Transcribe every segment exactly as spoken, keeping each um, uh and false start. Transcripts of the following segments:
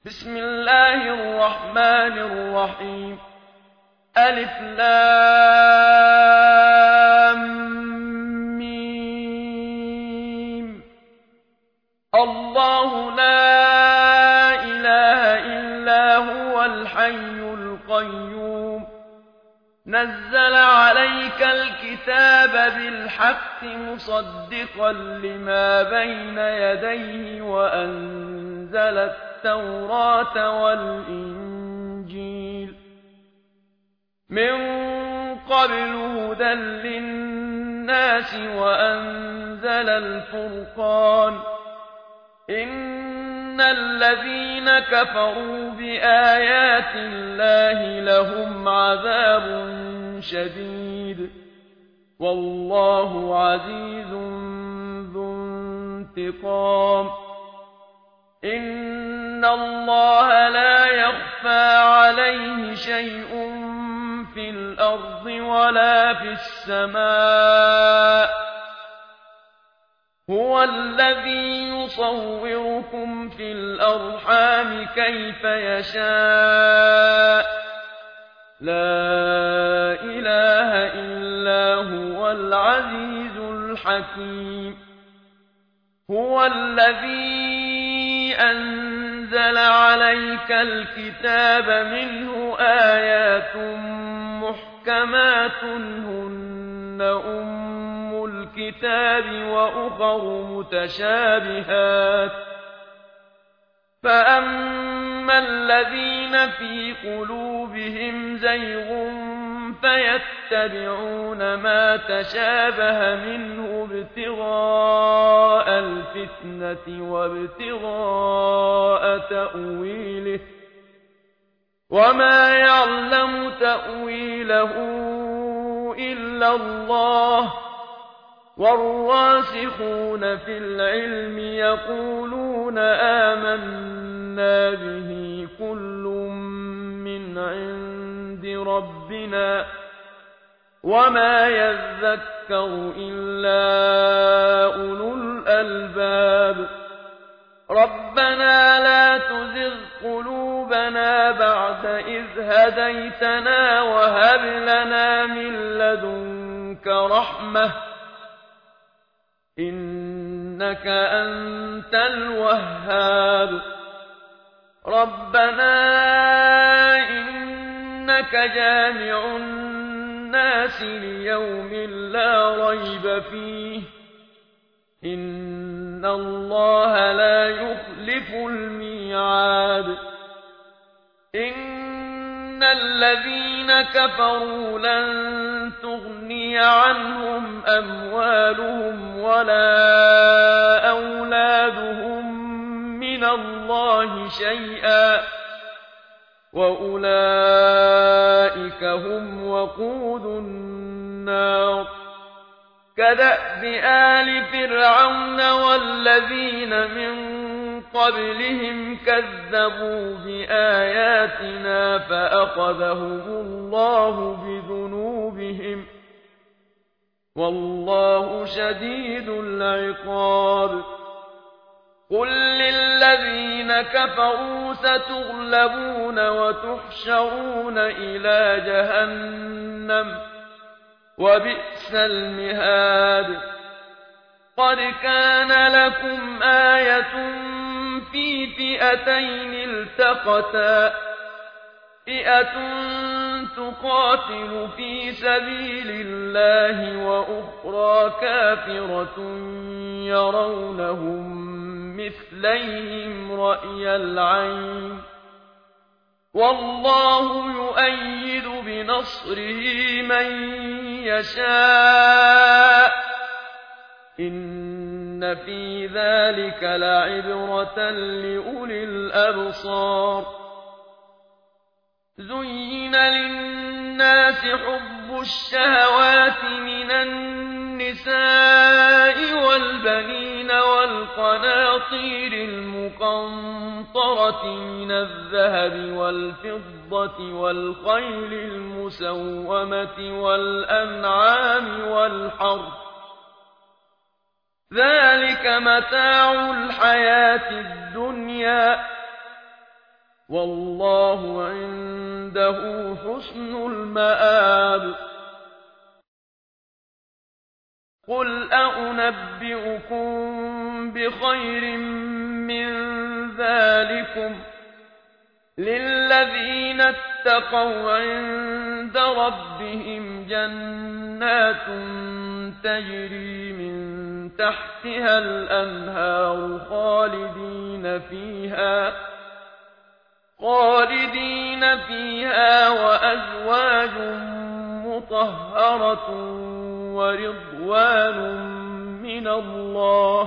بسم الله الرحمن الرحيم. ألف لام ميم. الله لا إله إلا هو الحي القيوم. نزل عليك الكتاب بالحق مصدقا لما بين يديه وأنزل التوراة والإنجيل من قبل هدى للناس وأنزل الفرقان. إن الذين كفروا بآيات الله لهم عذاب شديد والله عزيز ذو انتقام. إن الله لا يخفى عليه شيء في الأرض ولا في السماء. هو الذي يصوركم في الأرحام كيف يشاء. لا إله إلا هو العزيز الحكيم. هو الذي أنزل عليك الكتاب منه آيات محكمات هن أم الكتاب وأخر متشابهات. فأما الذين في قلوبهم زيغ فيتبعون ما تشابه منه ابتغاء الفتنة وابتغاء تأويله وما يعلم تأويله إلا الله. والراسخون في العلم يقولون آمنا به كل من عند ربنا وما يذكر إلا أولو الألباب. ربنا لا تزغ قلوبنا بعد إذ هديتنا وهب لنا من لدنك رحمة إنك أنت الوهاب. ربنا إنك جامع الناس ليوم لا ريب فيه إن الله لا يخلف الميعاد. إن الذين كفروا لن تغني عنهم أموالهم ولا أولادهم من الله شيئا وأولئك هم وقود النار. كدأب آل فرعون والذين من قبلهم كذبوا بآياتنا فأخذهم الله بذنوبهم والله شديد العقاب. قل للذين كفروا ستغلبون وتحشرون إلى جهنم وبئس المهاد. قد كان لكم آية في فئتين التقتا فئة تقاتل في سبيل الله وأخرى كافرة يرونهم مثليهم رأي العين والله يؤيد بنصره من يشاء. إن في ذلك لعبرة لأولي الأبصار. زين للناس حب الشهوات من النساء والبنين والقناطير المقنطرة من الذهب والفضة والخيل المسومة والأنعام والحرث ذلك متاع الحياة الدنيا والله عنده حسن المآب. قل أنبئكم بخير من ذلكم للذين اتقوا عند ربهم جنات تجري من تحتها الأنهار خالدين فيها خالدين فيها وأزواج مطهرة ورضوان من الله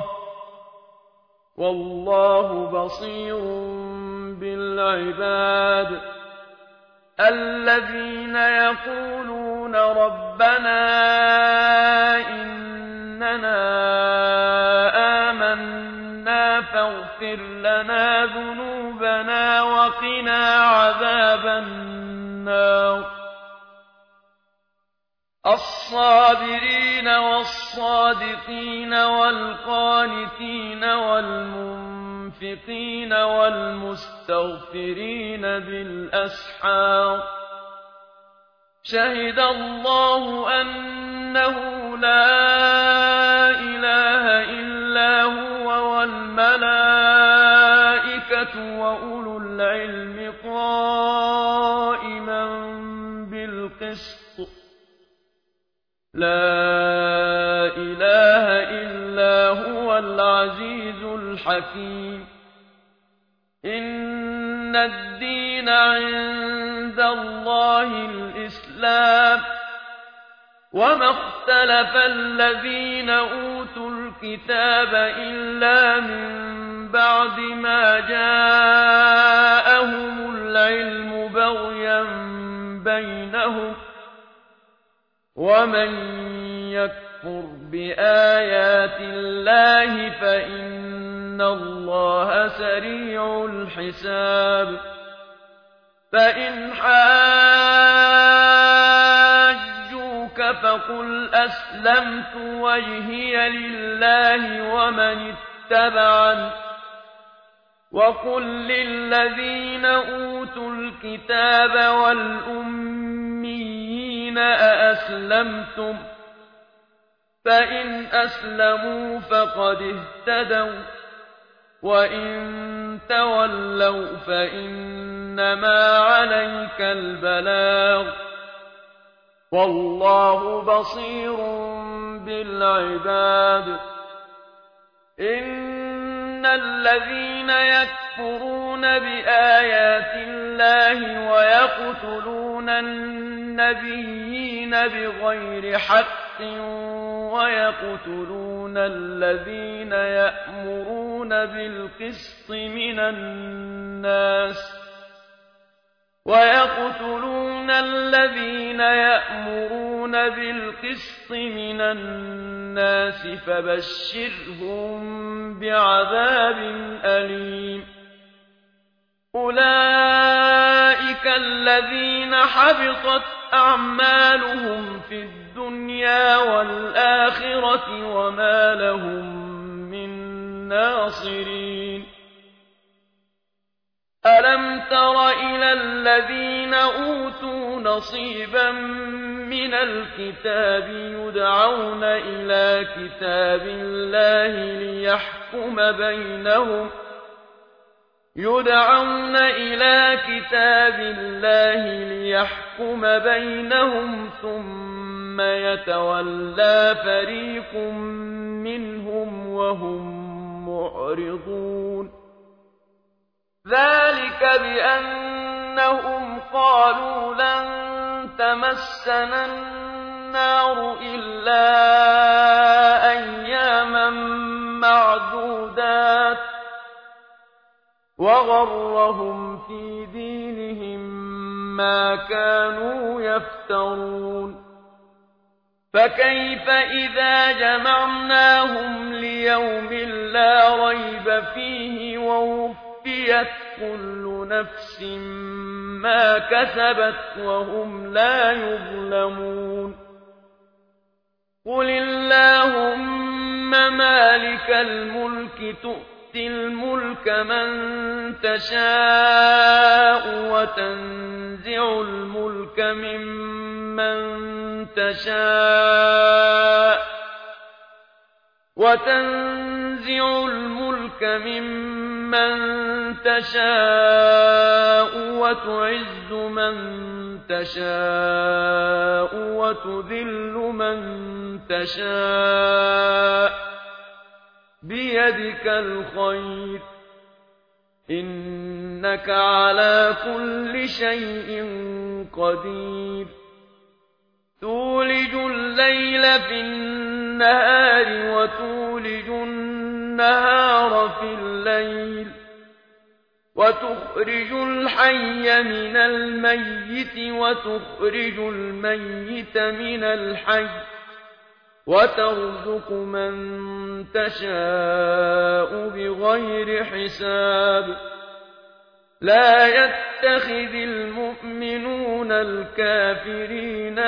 والله بصير بالعباد. الذين يقولون ربنا إننا آمنا فاغفر لنا ذنوبنا وقنا عذاب النار. الصابرين والصادقين والقانتين والمنفقين والمستغفرين بالأسحار. شهد الله أنه لا إله إلا هو والملائكة وأولو العلم قائما بالقسط لا إله إلا هو العزيز الحكيم. إن الدين عند الله الإسلام وما اختلف الذين أوتوا الكتاب إلا من بعد ما جاءهم العلم بغيا بينهم ومن يكفر بآيات الله فإن الله سريع الحساب. فإن حاجوك فقل أسلمت وجهي لله ومن اتبعني وقل للذين أوتوا الكتاب والأميين أأسلمتم فإن أسلموا فقد اهتدوا وإن تولوا فإنما عليك البلاغ والله بصير بالعباد. إن الذين يكفرون بآيات الله ويقتلون النبيين بغير حق ويقتلون الذين يأمرون بالقسط من الناس ويقتلون الذين يأمرون بالقسط من الناس فبشرهم بعذاب أليم. أولئك الذين حبطت أعمالهم في الدنيا والآخرة وما لهم من ناصرين. ألم تر إلى الذين أوتوا نصيبا من الكتاب يدعون إلى كتاب الله ليحكم بينهم يدعون إلى كتاب الله ليحكم بينهم ثم يتولى فريق منهم وهم معرضون. ذلك بأنهم قالوا لن تمسنا النار إلا أياما معدودات وغرهم في دينهم ما كانوا يفترون. فكيف إذا جمعناهم ليوم لا ريب فيه ووفيت كل نفس ما كسبت وهم لا يظلمون. قل اللهم مالك الملك تؤتي الملك من تشاء وتنزع الملك ممن تشاء وتنزع الملك ممن تشاء وتعز من تشاء وتذل من تشاء بيدك الخير إنك على كل شيء قدير تولج الليل في النهار وتولج النهار في الليل وتخرج الحي من الميت وتخرج الميت من الحي وترزق من تشاء بغير حساب لا يتخذ المؤمنون الكافرين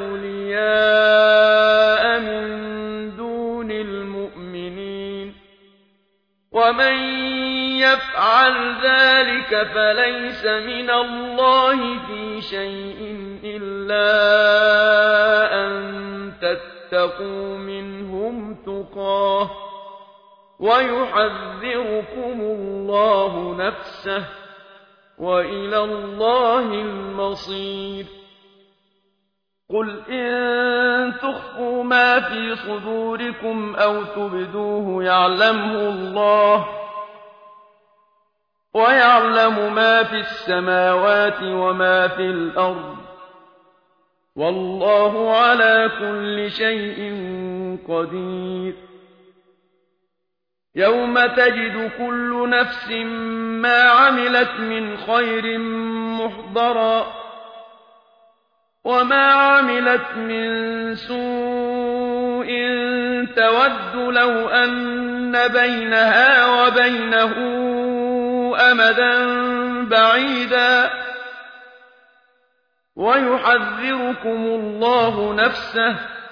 أولياء من دون المؤمنين ومن يفعل ذلك فليس من الله في شيء إلا أن تتقوا منهم تقاه ويحذركم الله نفسه وإلى الله المصير قل إن تخفوا ما في صدوركم أو تبدوه يعلمه الله ويعلم ما في السماوات وما في الأرض والله على كل شيء قدير يوم تجد كل نفس ما عملت من خير محضرا وما عملت من سوء تود لو أن بينها وبينه أمدا بعيدا ويحذركم الله نفسه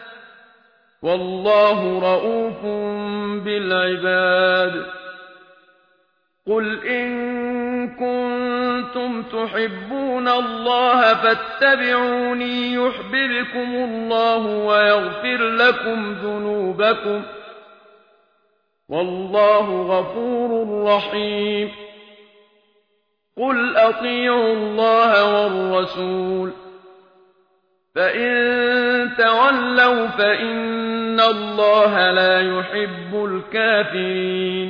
والله رءوف بالعباد قل إن كنتم تحبون الله فاتبعوني يحببكم الله ويغفر لكم ذنوبكم والله غفور رحيم قل أطيعوا الله والرسول فإن تولوا فإن الله لا يحب الكافرين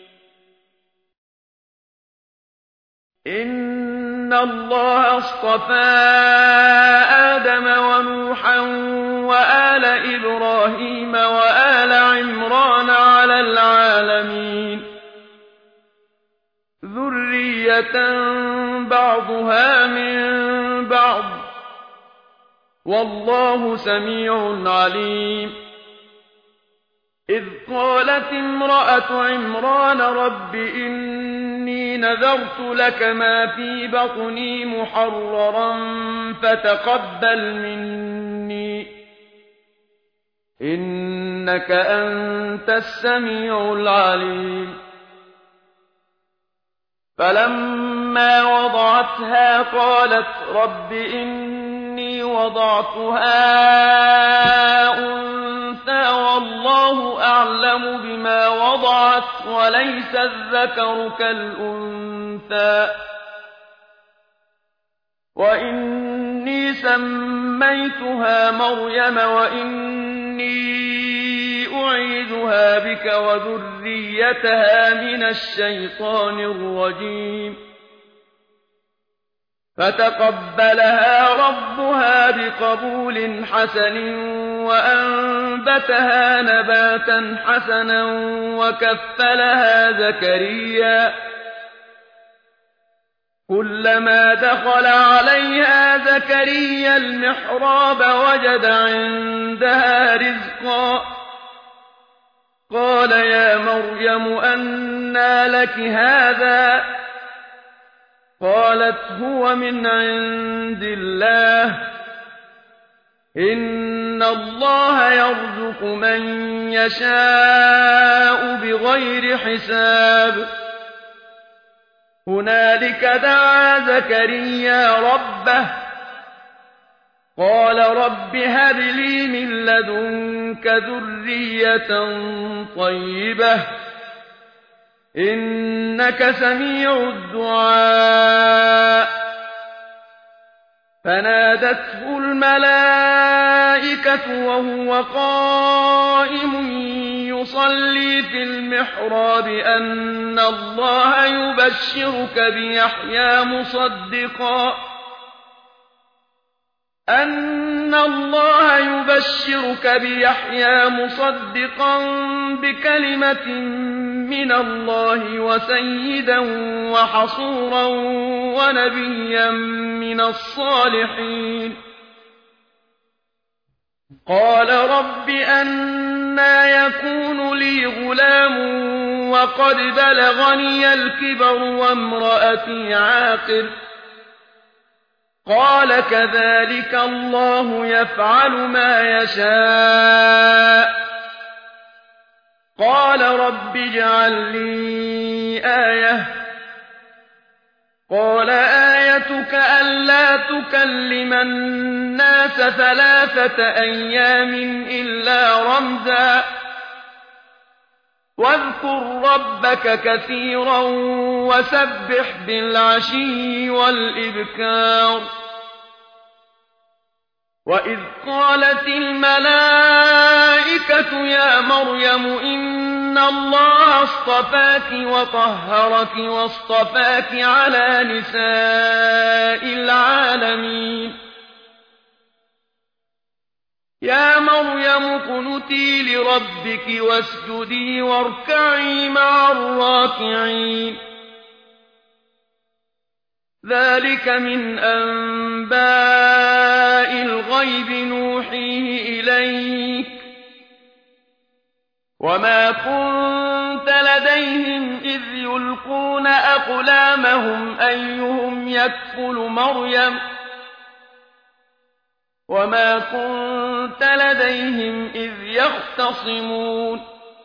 إن الله اصطفى آدم ونوحا وآل إبراهيم وآل عمران على العالمين ذرية بعضها من بعض والله سميع عليم إذ قالت امرأة عمران رب إني نذرت لك ما في بطني محررا فتقبل مني إنك أنت السميع العليم فلما وضعتها قالت رب إني وضعتها أنثى والله أعلم بما وضعت وليس الذكر كالأنثى وإني سميتها مريم وإني أعيذها بك وذريتها من الشيطان الرجيم فتقبلها ربها بقبول حسن وأنبتها نباتا حسنا وكفلها زكريا كلما دخل عليها زكريا المحراب وجد عندها رزقا قال يا مريم أنى لك هذا قالت هو من عند الله إِنَّ اللَّهَ يَرْزُقُ مَن يَشَاءُ بِغَيْرِ حِسَابٍ هُنَالِكَ دَعَا زَكَرِيَّا رَبَّهُ قَالَ رَبِّ هَبْ لِي مِن لَّدُنكَ ذُرِّيَّةً طَيِّبَةً إِنَّكَ سَمِيعُ الدُّعَاءِ فنادته الملائكة وهو قائم يصلي في المحراب أن الله يبشرك بيحيى مصدقا أن الله يبشرك بيحيى مصدقا بكلمة من الله وسيدا وحصورا ونبيا من الصالحين قال رب أنى يكون لي غلام وقد بلغني الكبر وامرأتي عاقر قال كذلك الله يفعل ما يشاء قال رب اجعل لي آية قال آيتك ألا تكلم الناس ثلاثة أيام إلا رمزا واذكر ربك كثيرا وسبح بالعشي والإبكار وإذ قالت الملائكة يا مريم إن الله اصطفاك وطهرك واصطفاك على نساء العالمين يا مريم اقنتي لربك واسجدي واركعي مع الراكعين ذلك من أنباء الغيب نوحيه إليك وما كنت لديهم إذ يلقون أقلامهم أيهم يكفل مريم وما كنت لديهم إذ يختصمون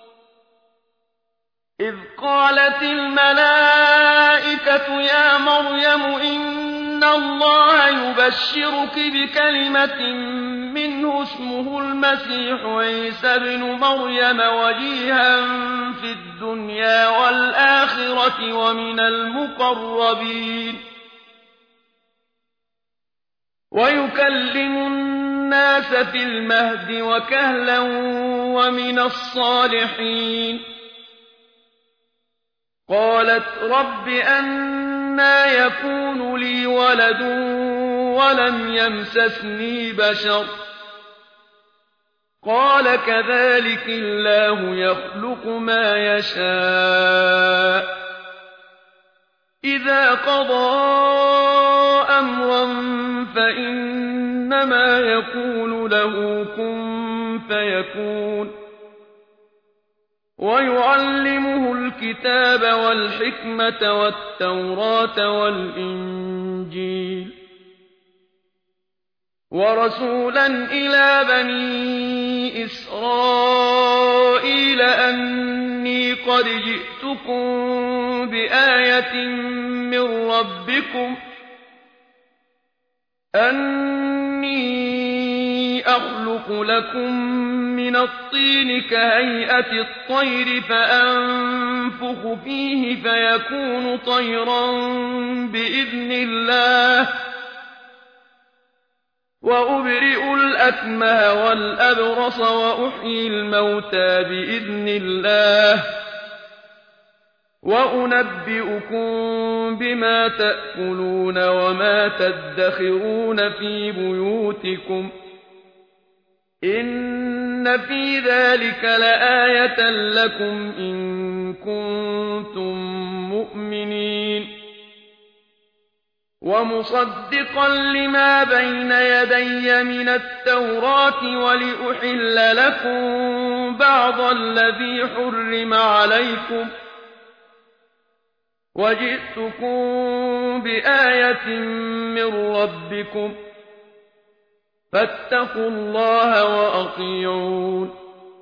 إذ قالت الملائكة يا مريم إن الله يبشرك بكلمة منه اسمه المسيح عيسى ابن مريم وجيها في الدنيا والآخرة ومن المقربين ويكلم الناس في المهد وكهلا ومن الصالحين قالت رب أنى يكون لي ولد ولم يمسسني بشر قال كذلك الله يخلق ما يشاء إذا قضى أمرا فإنما يقول له كن فيكون ويعلمه الكتاب والحكمة والتوراة والإنجيل ورسولا إلى بني إسرائيل أني قد جئتكم بآية من ربكم أني أخلق لكم من الطين كهيئة الطير فأنفخ فيه فيكون طيرا بإذن الله وأبرئ الأكمه والأبرص وأحيي الموتى بإذن الله وأنبئكم بما تأكلون وما تدخرون في بيوتكم إن في ذلك لآية لكم إن كنتم مؤمنين ومصدقا لما بين يدي من التوراة ولأحل لكم بعض الذي حرم عليكم وجئتكم بآية من ربكم فاتقوا الله وأطيعون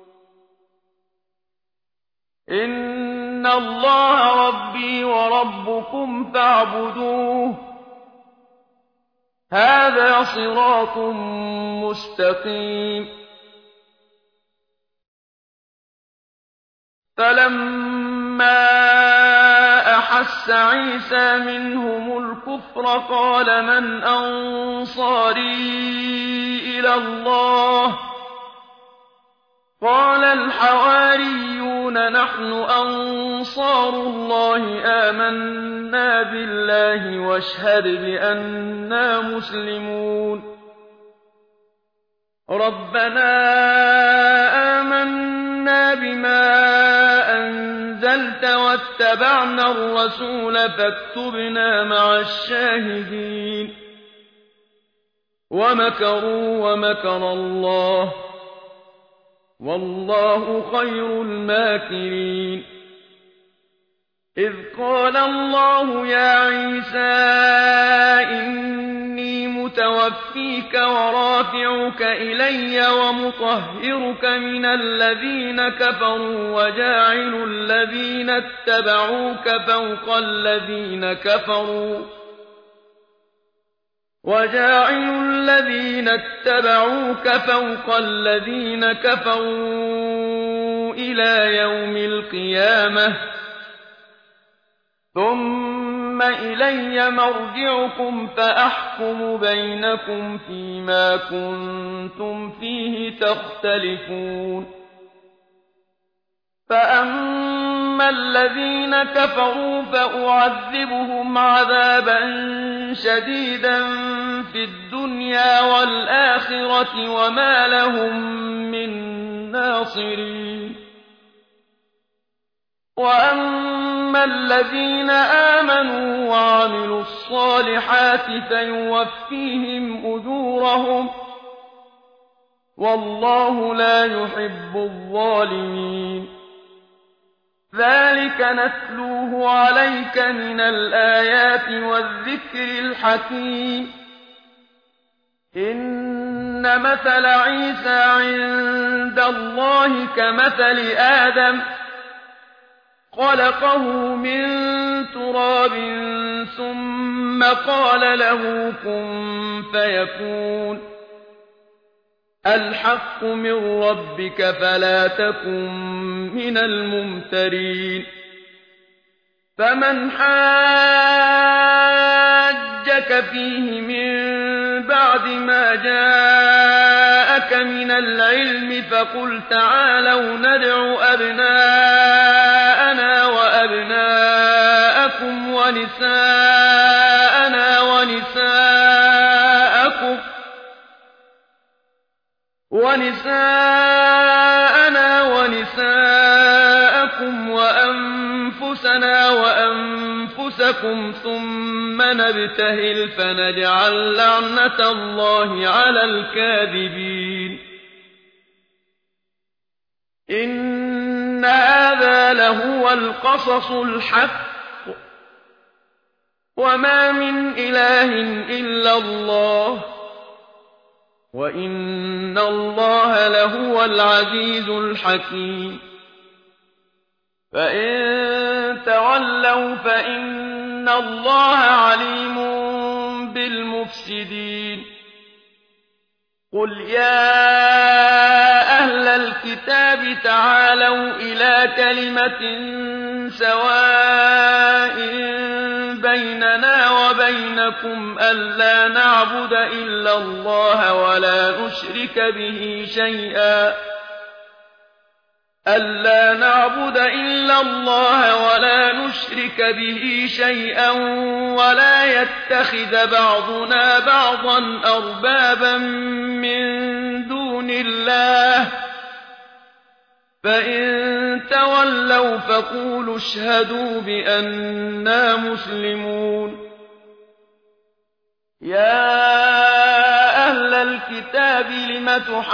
إن الله ربي وربكم فاعبدوه هذا صراط مستقيم فلما أحس عيسى منهم الكفر قال من أنصاري إلى الله قال الحواريون نحن أنصار الله آمنا بالله واشهد بأننا مسلمون ربنا آمنا بما أنزلت واتبعنا الرسول فاكتبنا مع الشاهدين ومكروا ومكر الله والله خير الماكرين إذ قال الله يا عيسى إني متوفيك ورافعك إلي ومطهرك من الذين كفروا وجاعل الذين اتبعوك فوق الذين كفروا وجاعل الذين اتبعوك فوق الذين كفروا إلى يوم القيامة ثم إلي مرجعكم فأحكم بينكم فيما كنتم فيه تختلفون فأما الذين كفروا فأعذبهم عذابا شديدا في الدنيا والآخرة وما لهم من ناصرين وأما الذين آمنوا وعملوا الصالحات فيوفيهم أجورهم والله لا يحب الظالمين ذلك نتلوه عليك من الآيات والذكر الحكيم إن مثل عيسى عند الله كمثل آدم خلقه من تراب ثم قال له كن فيكون الحق من ربك فلا تكن من الممترين فمن حاجك فيه من بعد ما جاءك من العلم فقل تعالوا ندع أبناءنا وأبناءكم ونساءنا ونساءكم ونساءنا ونساءكم وأنفسنا وأنفسكم ثم نبتهل فنجعل لعنة الله على الكاذبين إن هذا لهو القصص الحق وما من إله إلا الله وإن الله لهو العزيز الحكيم فإن تولوا فإن الله عليم بالمفسدين قل يا أهل الكتاب تعالوا إلى كلمة سواء بيننا وبينكم ألا نعبد إلا الله ولا نشرك به شيئا ألا نعبد إلا الله ولا نشرك به شيئا ولا يتخذ بعضنا بعضا أربابا من دون الله فإن تولوا فقولوا اشهدوا بأننا مسلمون يا أهل الكتاب لم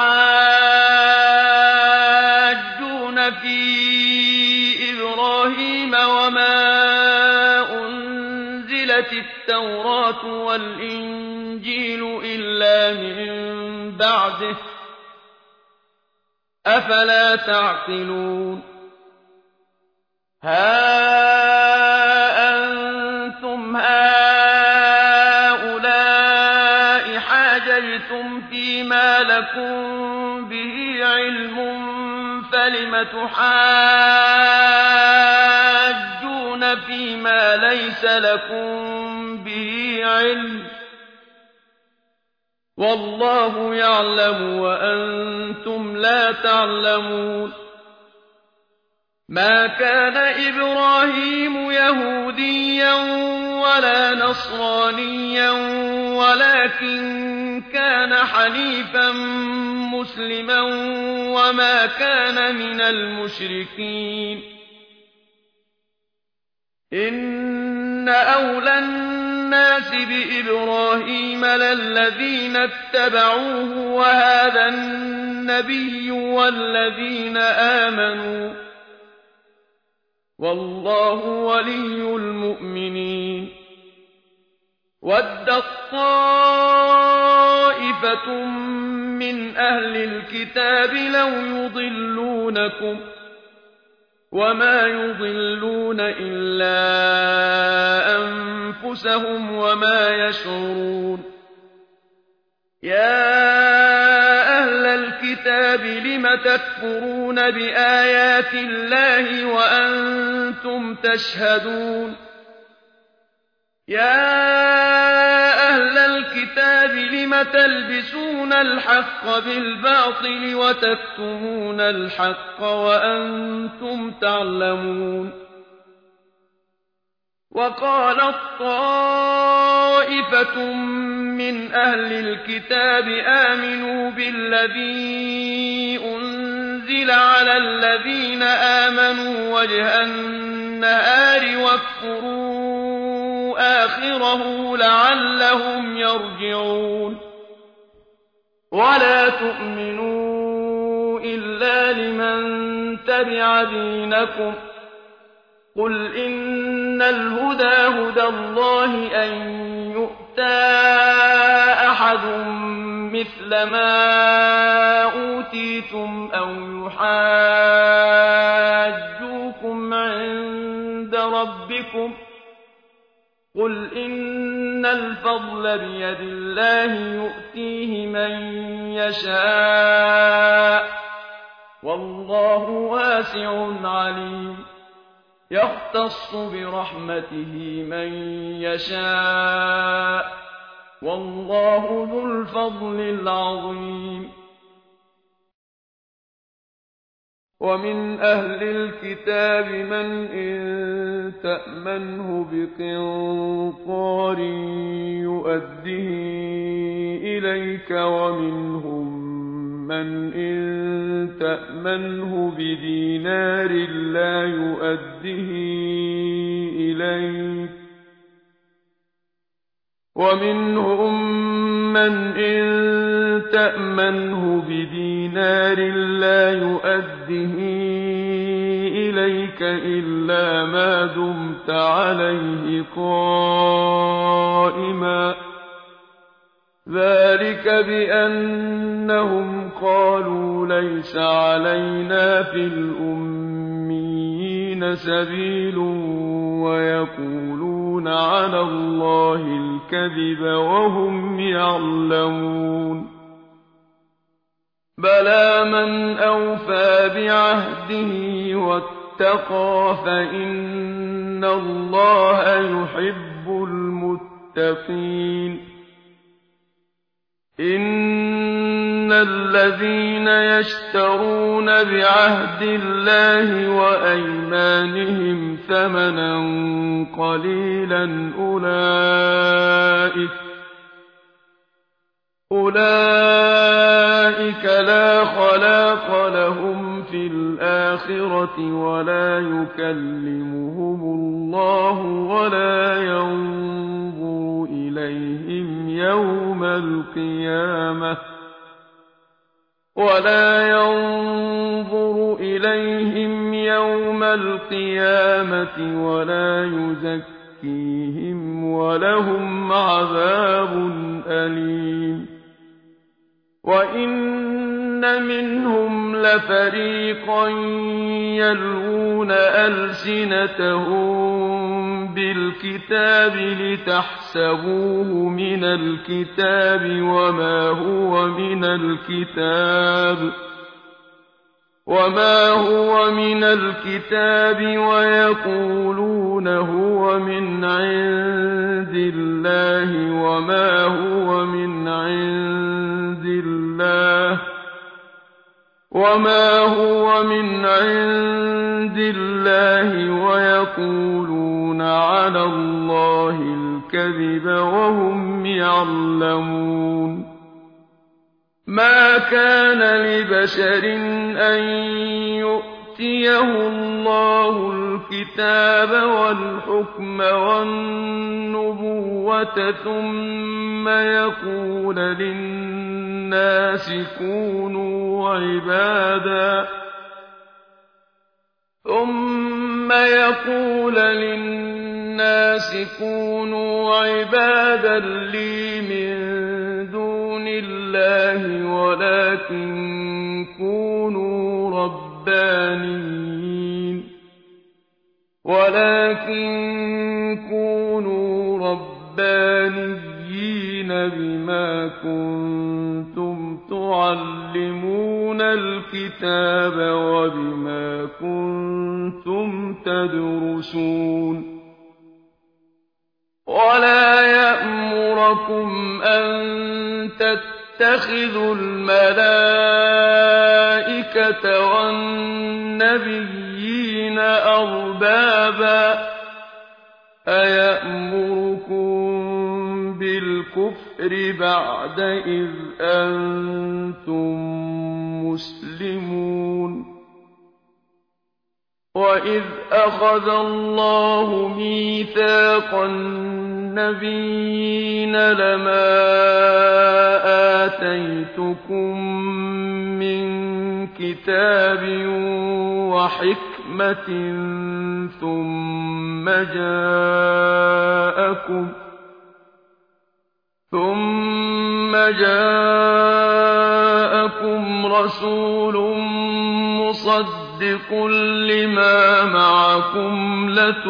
تحاجون في إبراهيم وما أنزلت نزلت التوراة والإنجيل إلا من بعده أفلا تعقلون ها أنتم هؤلاء حاججتم فيما لكم به علم فلم تحاجون فيما ليس لكم به علم والله يعلم وأنتم لا تعلمون ما كان إبراهيم يهوديا ولا نصرانيا ولكن كان حنيفا مسلما وما كان من المشركين إن أولى الناس بإبراهيم للذين اتبعوه وهذا النبي والذين آمنوا والله ولي المؤمنين ودت طائفة من أهل الكتاب لو يضلونكم وما يضلون إلا أنفسهم وما يشعرون يا أهل الكتاب لم تكفرون بآيات الله وأنتم تشهدون يا أهل الكتاب لم تلبسون الحق بالباطل وتكتمون الحق وأنتم تعلمون وقالت طائفة من أهل الكتاب آمنوا بالذي أنزل على الذين آمنوا وجه النهار واكفروا آخره لعلهم يرجعون ولا تؤمنوا إلا لمن تبع دينكم قل إن الهدى هدى الله أن يؤتى أحد مثل ما أوتيتم أو يحاجوكم عند ربكم قل إن الفضل بيد الله يؤتيه من يشاء والله واسع عليم يختص برحمته من يشاء والله ذو الفضل العظيم ومن أهل الكتاب من إن تأمنه بقنطار يؤده إليك ومنهم من إن تأمنه بدينار لا يؤده إليك ومنهم من إن تأمنه بدينار لا يؤده إليك إلا ما دمت عليه قائما ذلك بأنهم قالوا ليس علينا في الأميين سبيل ويقولون على الله الكذب وهم يعلمون بلى من أوفى بعهده واتقى فإن الله يحب المتقين إن الذين يشترون بعهد الله وأيمانهم ثمنا قليلا أولئك أولئك لا خلاق لهم في الآخرة ولا يكلمهم الله ولا ينظر إليهم يوم القيامة ولا ينظر إليهم يوم القيامة ولا يزكيهم يزكيهم ولهم عذاب أليم وإن منهم لفريقا يلوون ألسنتهم بالكتاب لتحسبوه من الكتاب وما هو من الكتاب وما هو من الكتاب ويقولون هو من عند الله وما هو من عند الله وما هو من عند الله ويقولون على الله الكذب وهم يعلمون ما كان لبشر أن يؤتيه الله الكتاب والحكم والنبوة ثم يقول للناس كونوا عبادا ثم يقول للناس كونوا عبادا لي من دون الله ولكن كونوا ربانيين ولكن كونوا ربانيين بما كنتم تعلمون الكتاب وبما كنتم تدرسون ولا يأمركم أن تتخذوا الملائكة والنبيين أربابا أيأمركم بالكفر بعد إذ أنتم مسلمون وإذ أخذ الله ميثاق النبيين لما آتيتكم من كتاب وحكمة ثم جاءكم ثم جاءكم رسول مصدق لما معكم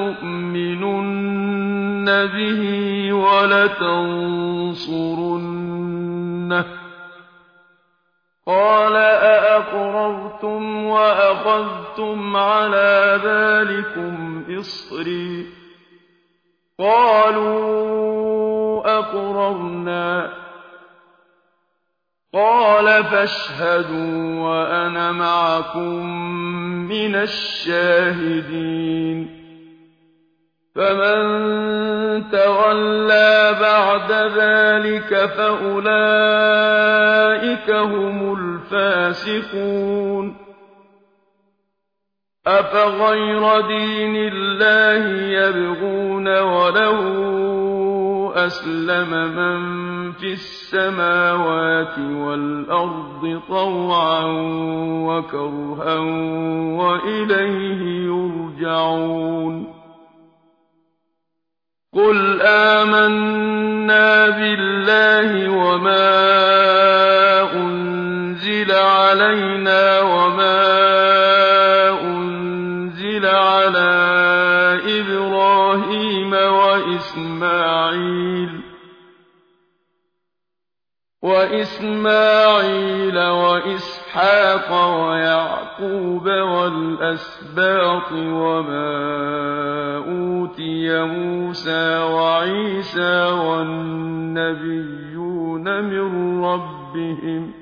لتؤمنن به ولتنصرنه قال أأقررتم وأخذتم على ذلكم إصري قالوا أقررنا قال فاشهدوا وأنا معكم من الشاهدين فمن تولى بعد ذلك فأولئك هم الفاسقون أفغير دين الله يبغون وله أسلم من في السماوات والأرض طوعا وكرها وإليه يرجعون قل آمنا بالله وما أنزل علينا وما أنزل على إبراهيم وإسماعيل وإسماعيل وإسحاق ويعقوب والأسباط وما أوتي موسى وعيسى والنبيون من ربهم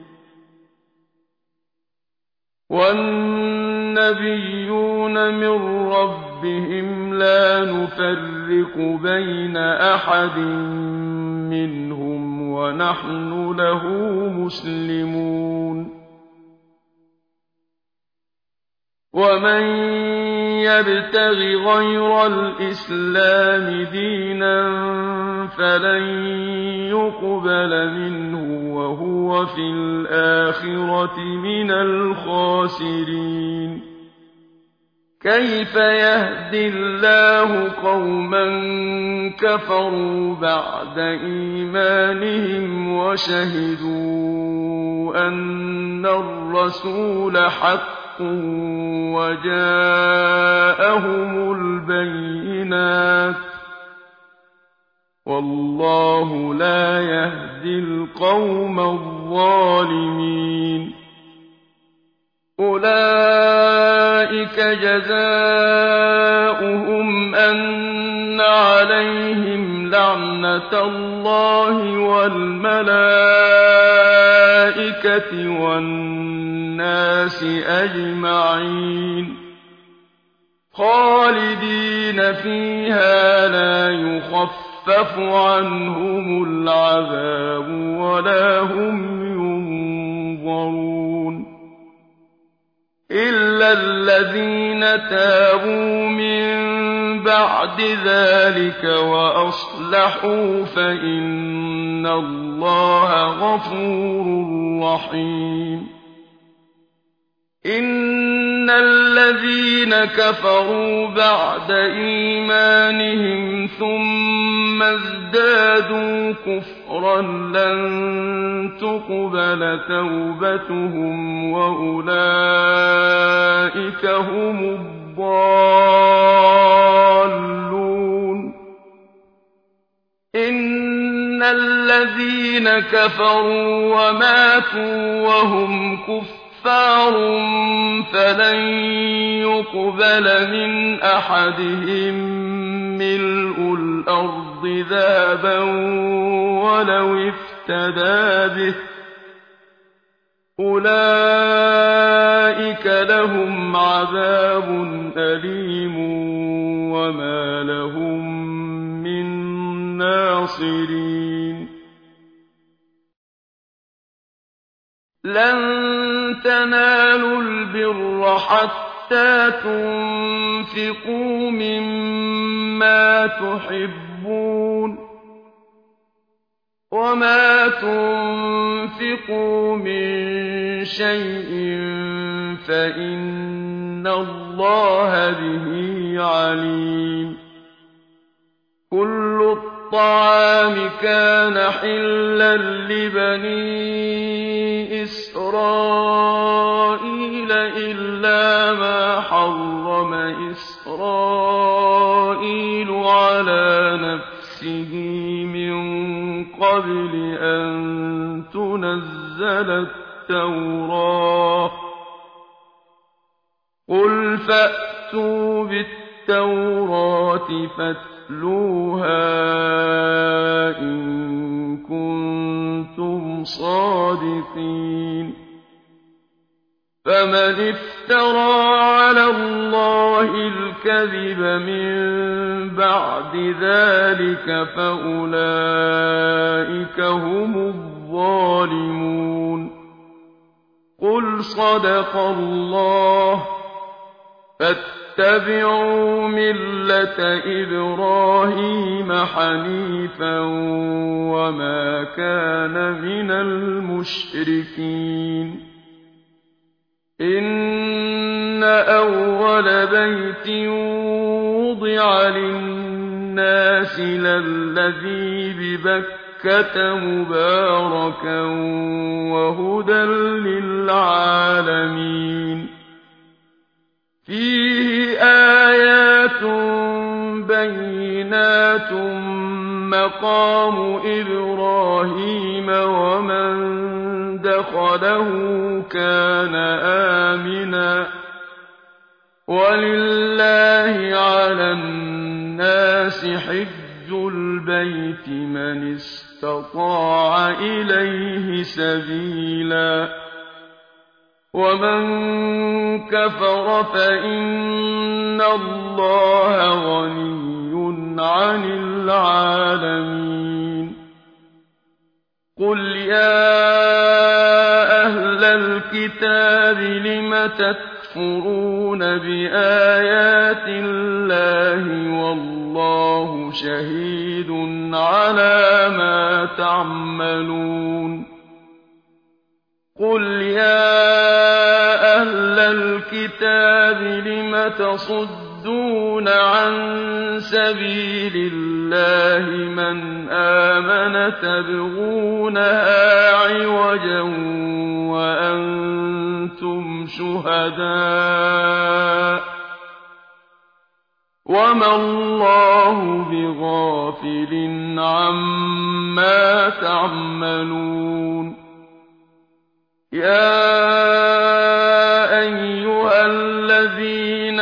والنبيون من ربهم لا نفرق بين أحد منهم ونحن له مسلمون ومن يبتغ غير الإسلام دينا فلن يقبل منه وهو في الآخرة من الخاسرين كيف يهدي الله قوما كفروا بعد إيمانهم وشهدوا أن الرسول حق وجاءهم البينات والله لا يهدي القوم الظالمين أولئك جزاؤهم أن عليهم لعنة الله والملائكة والناس أجمعين خالدين فيها لا يخفف عنهم العذاب ولا هم ينظرون إلا الذين تابوا من بعد ذلك وأصلحوا فإن الله غفور رحيم إن الذين كفروا بعد إيمانهم ثم ازدادوا كفرا لن تقبل توبتهم وأولئك هم الضالون إن الذين كفروا وماتوا وهم كفار كفار فلن يقبل من أحدهم ملء الأرض ذهبا ولو افتدى به أولئك لهم عذاب أليم وما لهم من ناصرين لن تنالوا البر حتى تنفقوا مما تحبون وما تنفقوا من شيء فإن الله به عليم كل الطعام كان حلا لبني إسرائيل إلا ما حرم إسرائيل على نفسه من قبل أن تنزل التوراة قل فأتوا بالتوراة فاتلوها إن كنتم صادقين فمن افترى على الله الكذب من بعد ذلك فأولئك هم الظالمون قل صدق الله فاتبعوا ملة إبراهيم حنيفا وما كان من المشركين إن أول بيت وضع للناس للذي ببكة مباركا وهدى للعالمين فيه آيات بينات مقام إبراهيم ومن دخله كان آمنا ولله على الناس حج البيت من استطاع إليه سبيلا ومن كفر فإن الله غني عن العالمين قل يا أهل الكتاب لم تكفرون بآيات الله والله شهيد على ما تعملون قل يا أهل أهل الكتاب لم تصدون عن سبيل الله من آمن تبغونها عوجا وأنتم شهداء وما الله بغافل عما تعملون يا أيها الذين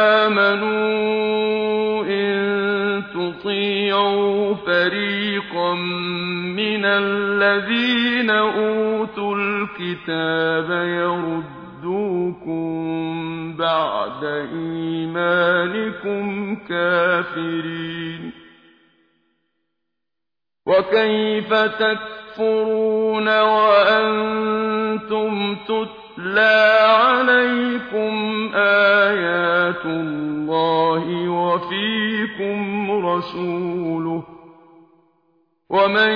آمنوا إن تطيعوا فريقا من الذين أوتوا الكتاب يردوكم بعد إيمانكم كافرين وكيف تكفرون وأنتم تتلى عليكم آيات الله وفيكم رسوله ومن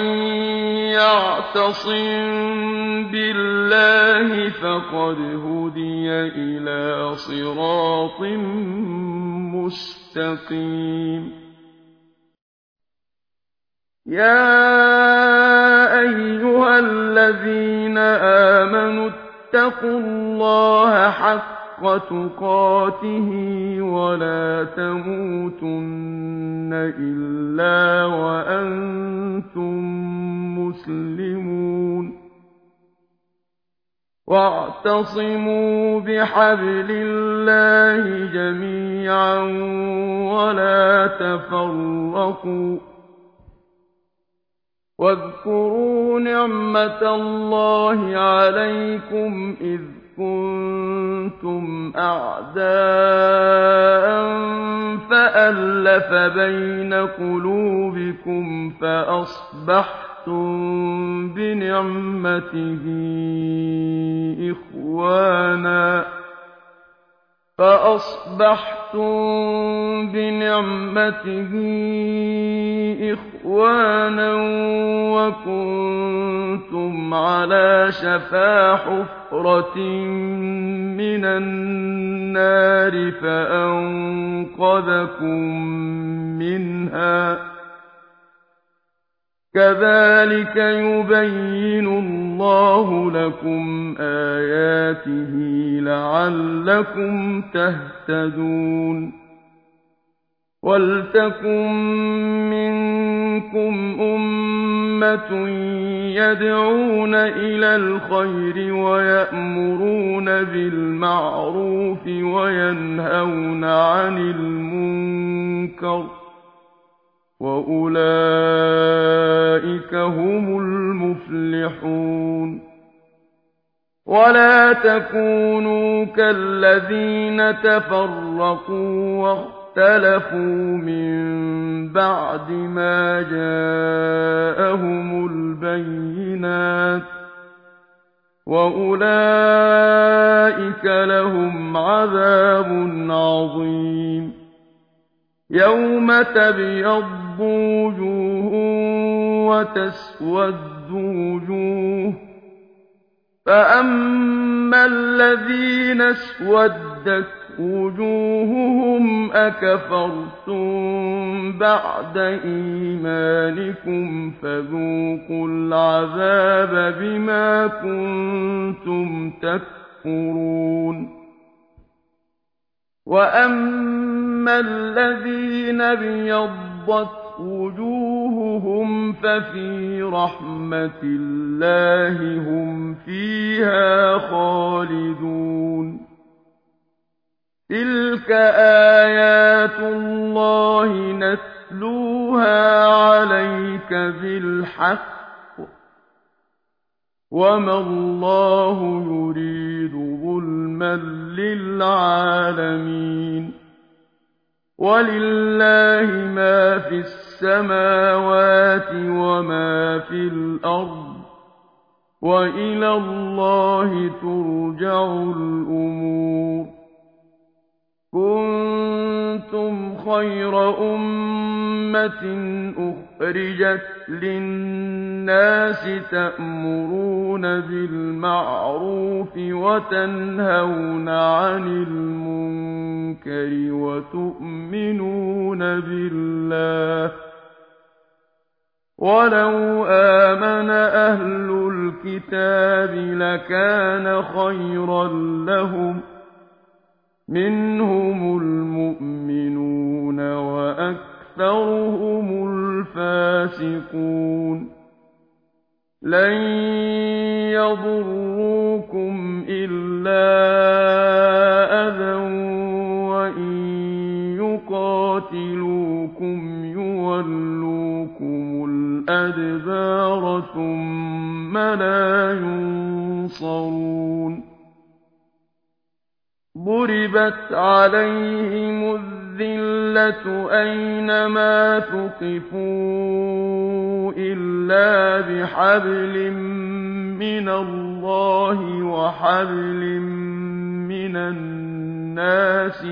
يعتصم بالله فقد هدي إلى صراط مستقيم يا أيها الذين آمنوا اتقوا الله حق تقاته ولا تموتن إلا وأنتم مسلمون واعتصموا بحبل الله جميعا ولا تفرقوا واذكروا نعمة الله عليكم إذ كنتم أعداء فألف بين قلوبكم فأصبحتم بنعمته إخوانا فأصبحتم بنعمته إخوانا وكنتم على شفا حفرة من النار فأنقذكم منها كذلك يبين الله لكم آياته لعلكم تهتدون ولتكن منكم أمة يدعون إلى الخير ويأمرون بالمعروف وينهون عن المنكر وأولئك هم المفلحون ولا تكونوا كالذين تفرقوا واختلفوا من بعد ما جاءهم البينات وأولئك لهم عذاب عظيم يوم تبيض وجوه وتسود وجوه فأما الذين اسودت وجوههم أكفرتم بعد إيمانكم فذوقوا العذاب بما كنتم تكفرون وأما الذين ابيضت وجوههم ففي رحمة الله هم فيها خالدون تلك آيات الله نتلوها عليك بالحق وما الله يريد ظلما للعالمين ولله ما في السماوات وما في الأرض وإلى الله ترجع الأمور كُنتُمْ خَيْرَ أُمَّةٍ أُخْرِجَتْ لِلنَّاسِ تَأْمُرُونَ بِالْمَعْرُوفِ وَتَنْهَوْنَ عَنِ الْمُنكَرِ وَتُؤْمِنُونَ بِاللَّهِ ۗ وَلَوْ آمَنَ أَهْلُ الْكِتَابِ لَكَانَ خَيْرًا لَّهُم ۚ مِّنْهُمُ الْمُؤْمِنُونَ وَأَكْثَرُهُمُ الْفَاسِقُونَ لَن يَضُرُّوكُمْ إِلَّا أَذًى وَإِن يُقَاتِلُوكُمْ يُوَلُّوكُمُ الْأَدْبَارَ ثُمَّ لَا يُنصَرُونَ ضُرِبَتْ عَلَيْهِمُ الذِّلَّةُ أَيْنَمَا ثُقِفُوا إِلَّا بِحَبْلٍ مِّنَ اللَّهِ وَحَبْلٍ مِّنَ النَّاسِ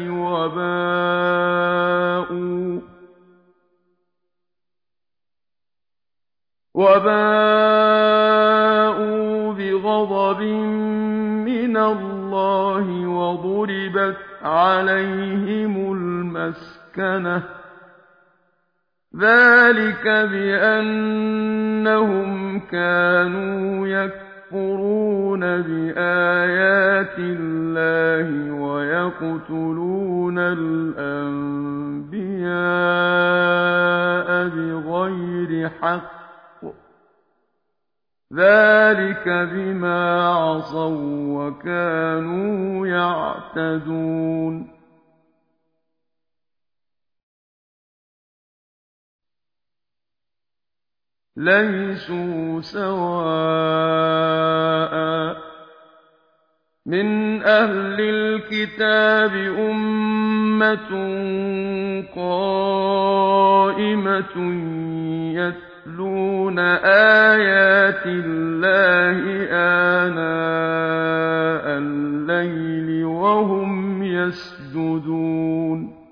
وَبَاءُوا وَبَاءُوا بِغَضَبٍ مِّنَ اللَّهِ وَضُرِبَتْ عَلَيْهِمُ الْمَسْكَنَةُ ۚ ذَٰلِكَ بِأَنَّهُمْ كَانُوا يَكْفُرُونَ بِآيَاتِ اللَّهِ وَيَقْتُلُونَ الْأَنبِيَاءَ بِغَيْرِ حَقٍّ ۚ ذَٰلِكَ بِمَا عَصَوا وَّكَانُوا يَعْتَدُونَ لَيْسُوا سَوَاءً ۗ مِّنْ أَهْلِ الْكِتَابِ أُمَّةٌ قَائِمَةٌ يَتْلُونَ آيَاتِ اللَّهِ آنَاءَ اللَّيْلِ وَهُمْ يَسْجُدُونَ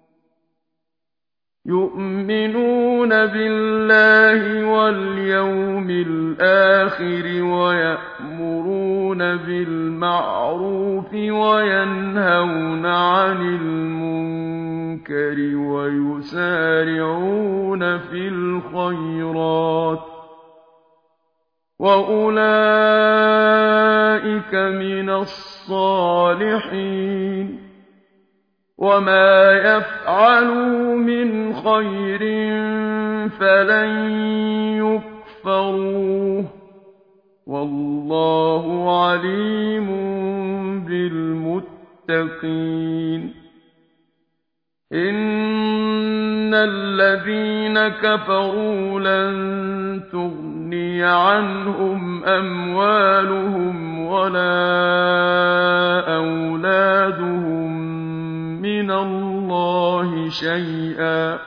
يُؤْمِنُونَ بِاللَّهِ وَالْيَوْمِ الْآخِرِ وَيَأْمُرُونَ بِالْمَعْرُوفِ وَيَنْهَوْنَ عَنِ الْمُنكَرِ وَيُسَارِعُونَ فِي الْخَيْرَاتِ ۚ وَأُولَٰئِكَ مِنَ الصَّالِحِينَ وَمَا يَفْعَلُوا مِنْ خَيْرٍ فَلَن يُكْفَرُوهُ ۗ وَاللَّهُ عَلِيمٌ بِالْمُتَّقِينَ إِنَّ الَّذِينَ كَفَرُوا لَن تُغْنِيَ عَنْهُمْ أَمْوَالُهُمْ وَلَا أَوْلَادُهُم مِّنَ اللَّهِ شَيْئًا ۖ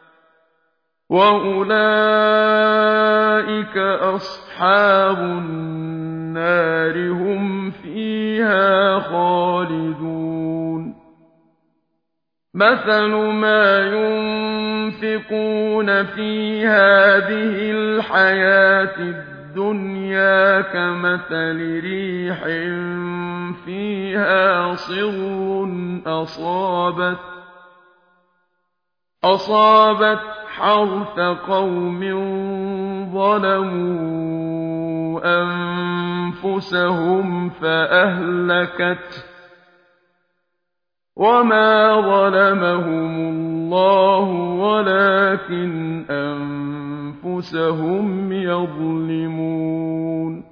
وَأُولَٰئِكَ أَصْحَابُ النَّارِ ۖ هُمْ فِيهَا خَالِدُونَ مَثَلُ مَا يُنفِقُونَ فِي هَٰذِهِ الْحَيَاةِ الدُّنْيَا كَمَثَلِ رِيحٍ فِيهَا صِرٌّ أَصَابَتْ أَصَابَتْ حَرْثَ قَوْمٍ ظَلَمُوا أَنفُسَهُمْ فَأَهْلَكَتْهُ ۚ وَمَا ظَلَمَهُمُ اللَّهُ وَلَٰكِنْ أَنفُسَهُمْ يَظْلِمُونَ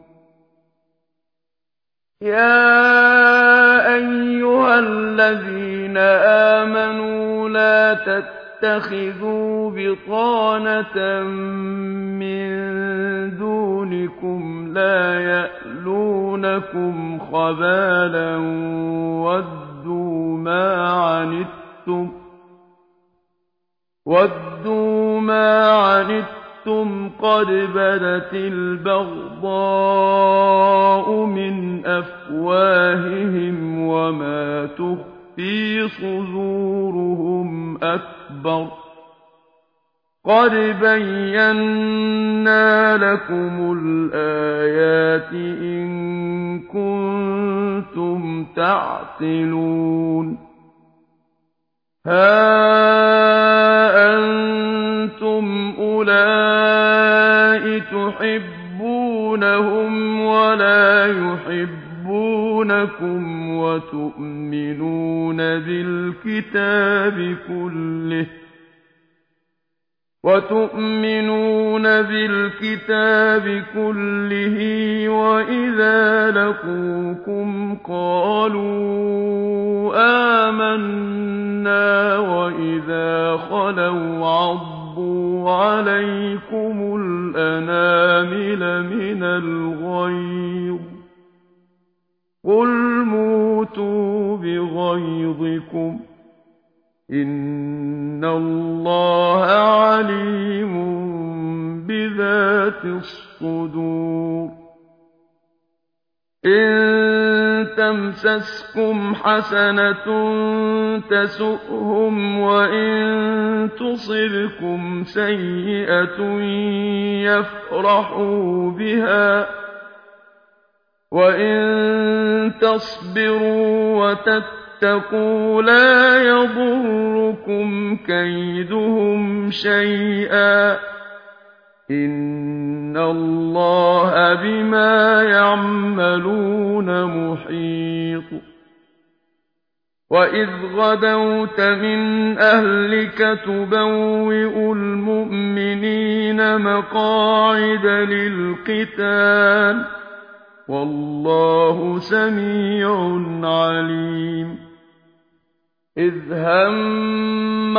يَا أَيُّهَا الَّذِينَ آمَنُوا لَا تَتَّخِذُوا بِطَانَةً مِّن دُونِكُمْ لَا يَأْلُونَكُمْ خَبَالًا وَدُّوا مَا عَنِتُّمْ قَدْ بَدَتِ الْبَغْضَاءُ مِنْ أَفْوَاهِهِمْ وَمَا تُخْفِي تُخْفِي صُدُورُهُمْ أَكْبَرُ قَدْ بَيَّنَّا لَكُمُ الْآيَاتِ إِن كُنتُمْ تَعْقِلُونَ هَا أَنتُمْ أُولَاءِ تُحِبُّونَهُمْ وَلَا يُحِبُّونَكُمْ وَتُؤْمِنُونَ بِالْكِتَابِ كُلِّهِ وَتُؤْمِنُونَ بِالْكِتَابِ كُلِّهِ وَإِذَا لَقُوكُمْ قَالُوا آمَنَّا وَإِذَا خَلَوْا عَضُّوا عَلَيْكُمُ الْأَنَامِلَ مِنَ الْغَيْظِ قُلْ مُوتُوا بِغَيْظِكُمْ إِنَّ اللَّهَ عَلِيمٌ بِذَاتِ الصُّدُورِ إِن تَمْسَسْكُمْ حَسَنَةٌ تَسُؤْهُمْ وَإِن تُصِبْكُمْ سَيِّئَةٌ يَفْرَحُوا بِهَا وَإِن تَصْبِرُوا وَتَتَّقُوا لَا يَضُرُّكُمْ كَيْدُهُمْ شَيْئًا إِنَّ اللَّهَ بِمَا يَعْمَلُونَ مُحِيطٌ وَإِذْ غَدَوْتَ مِنْ أَهْلِكَ تُبَوِّئُ الْمُؤْمِنِينَ مَقَاعِدَ لِلْقِتَالِ وَاللَّهُ سَمِيعٌ عَلِيمٌ إِذْ هَمَّ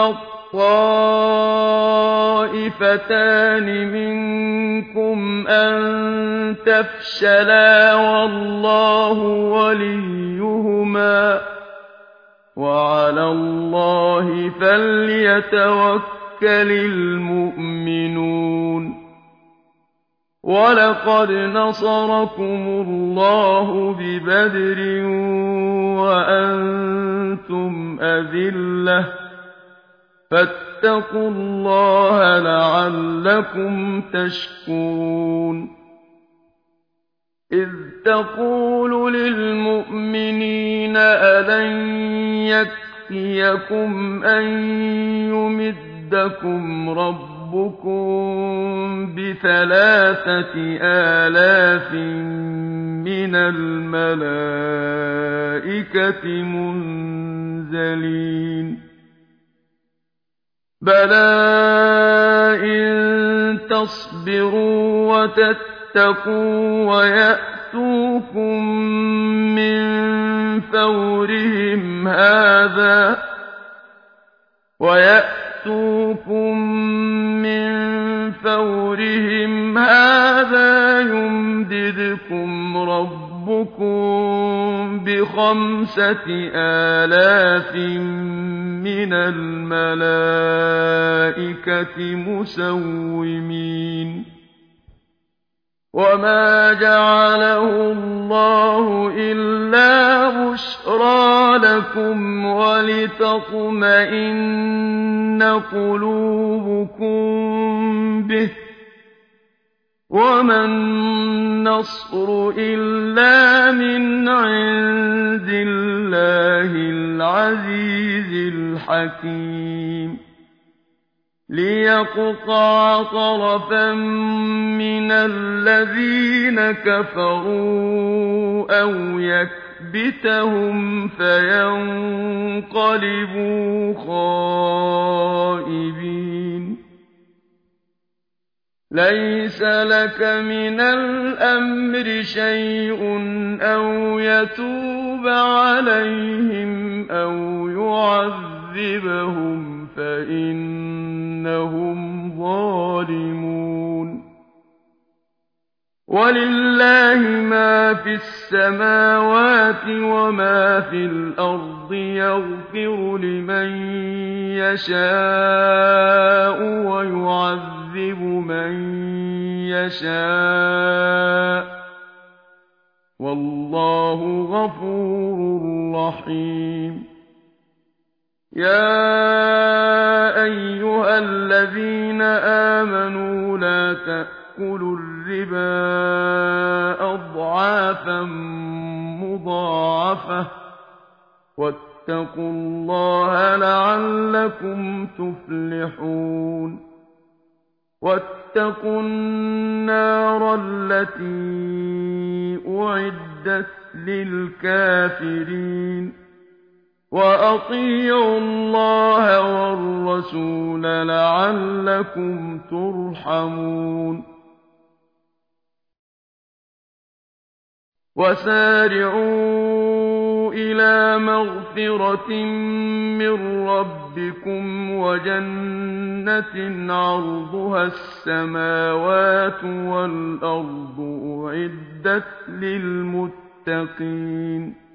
الطَّائِفَتَانِ مِنكُمْ أَن تَفْشَلَا وَاللَّهُ وَلِيُّهُمَا وَعَلَى اللَّهِ فَلْيَتَوَكَّلِ الْمُؤْمِنُونَ وَلَقَدْ نَصَرَكُمُ اللَّهُ بِبَدْرٍ وَأَنتُمْ أَذِلَّةٌ فَاتَّقُوا اللَّهَ لَعَلَّكُمْ تَشْكُرُونَ إِذْ تَقُولُ لِلْمُؤْمِنِينَ أَلَن يَكْفِيَكُمْ أَن يُمِدَّكُمْ رَبُّكُم بِثَلَاثَةِ آلَافٍ مِّنَ الْمَلَائِكَةِ مُنزَلِينَ بَلَىٰ إِن تَصْبِرُوا وَتَتَّقُوا وَيَأْتُوكُم مِّن فَوْرِهِمْ هَٰذَا وَيَأْتُوكُم مِّن فَوْرِهِمْ هَٰذَا يُمْدِدْكُمْ رَبُّكُم بِخَمْسَةِ آلَافٍ مِّنَ الْمَلَائِكَةِ مُسَوِّمِينَ وَمَا جَعَلَهُ اللَّهُ إِلَّا بُشْرَىٰ لَكُمْ وَلِتَطْمَئِنَّ قُلُوبُكُم بِهِ ۗ وَمَا النَّصْرُ إِلَّا مِنْ عِندِ اللَّهِ الْعَزِيزِ الْحَكِيمِ لِيَقْطَعَ طَرَفًا مِّنَ الَّذِينَ كَفَرُوا أَوْ يَكْبِتَهُمْ فَيَنقَلِبُوا خَائِبِينَ لَيْسَ لَكَ مِنَ الْأَمْرِ شَيْءٌ أَوْ يَتُوبَ عَلَيْهِمْ أَوْ يُعَذِّبَهُمْ فَإِنَّهُمْ ظَالِمُونَ وَلِلَّهِ مَا فِي السَّمَاوَاتِ وَمَا فِي الْأَرْضِ يَغْفِرُ لِمَن يَشَاءُ وَيُعَذِّبُ مَن يَشَاءُ ۗ وَاللَّهُ غَفُورٌ رَّحِيمٌ يَا أَيُّهَا الَّذِينَ آمَنُوا لَا تَأْكُلُوا الرِّبَا أَضْعَافًا مُّضَاعَفَةً ۖ وَاتَّقُوا اللَّهَ لَعَلَّكُمْ تُفْلِحُونَ وَاتَّقُوا النَّارَ الَّتِي أُعِدَّتْ لِلْكَافِرِينَ وَأَطِيعُوا اللَّهَ وَالرَّسُولَ لَعَلَّكُمْ تُرْحَمُونَ وَسَارِعُوا إِلَىٰ مَغْفِرَةٍ مِّن رَّبِّكُمْ وَجَنَّةٍ عَرْضُهَا السَّمَاوَاتُ وَالْأَرْضُ أُعِدَّتْ لِلْمُتَّقِينَ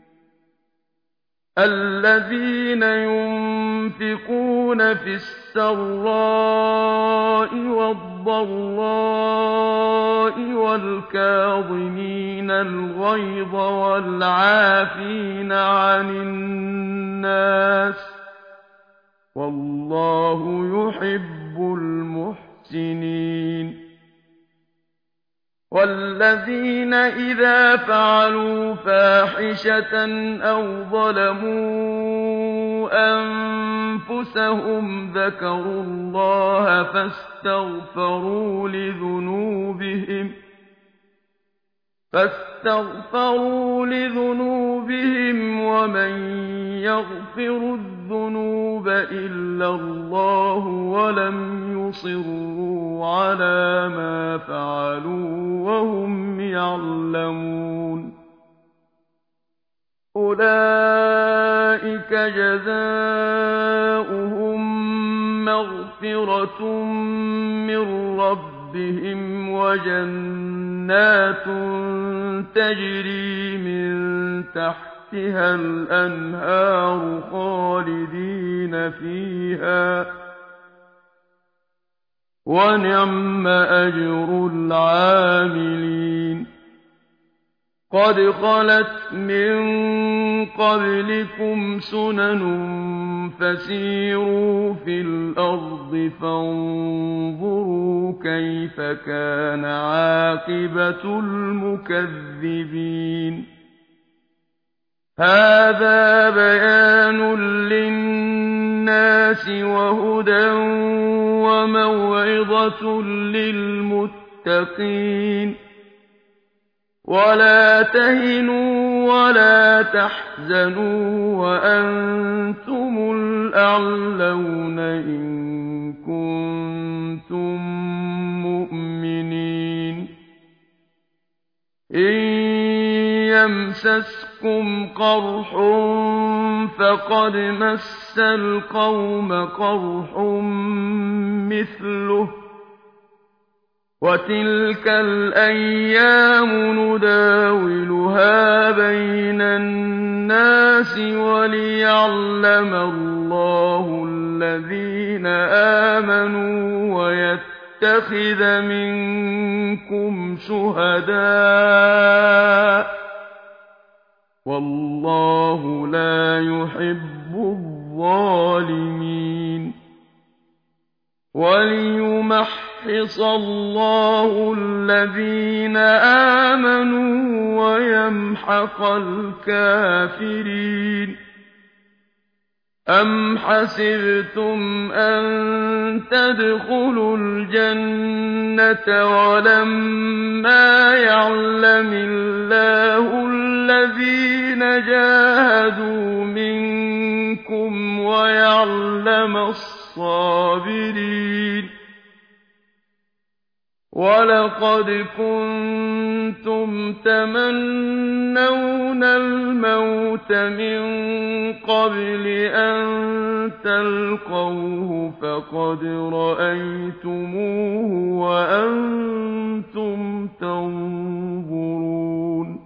الَّذِينَ يُنفِقُونَ فِي السَّرَّاءِ وَالضَّرَّاءِ وَالْكَاظِمِينَ الْغَيْظَ وَالْعَافِينَ عَنِ النَّاسِ ۗ وَاللَّهُ يُحِبُّ الْمُحْسِنِينَ وَالَّذِينَ إِذَا فَعَلُوا فَاحِشَةً أَوْ ظَلَمُوا أَنفُسَهُمْ ذَكَرُوا اللَّهَ فَاسْتَغْفَرُوا لِذُنُوبِهِمْ فاستغفروا لذنوبهم ومن يغفر الذنوب إلا الله ولم يصروا على ما فعلوا وهم يعلمون أولئك جزاؤهم مغفرة من ربهم وجنات تجري من تحتها الأنهار خالدين فيها ونعم أجر العاملين قد خلت من قبلكم سنن فسيروا في الأرض فانظروا كيف كان عاقبة المكذبين هذا بيان للناس وهدى وموعظة للمتقين ولا تهنوا ولا تحزنوا وأنتم الأعلون إن كنتم مؤمنين إن يمسسكم قرح فقد مس القوم قرح مثله وتلك الأيام نداولها بين الناس وليعلم الله الذين آمنوا ويتخذ منكم شهداء والله لا يحب الظالمين وليمحص الله الذين آمنوا ويمحق الكافرين أم حسبتم أن تدخلوا الجنة ولما يعلم الله الذين جاهدوا منكم ويعلم الصابرين ولقد كنتم تمنون الموت من قبل أن تلقوه فقد رأيتموه وأنتم تنظرون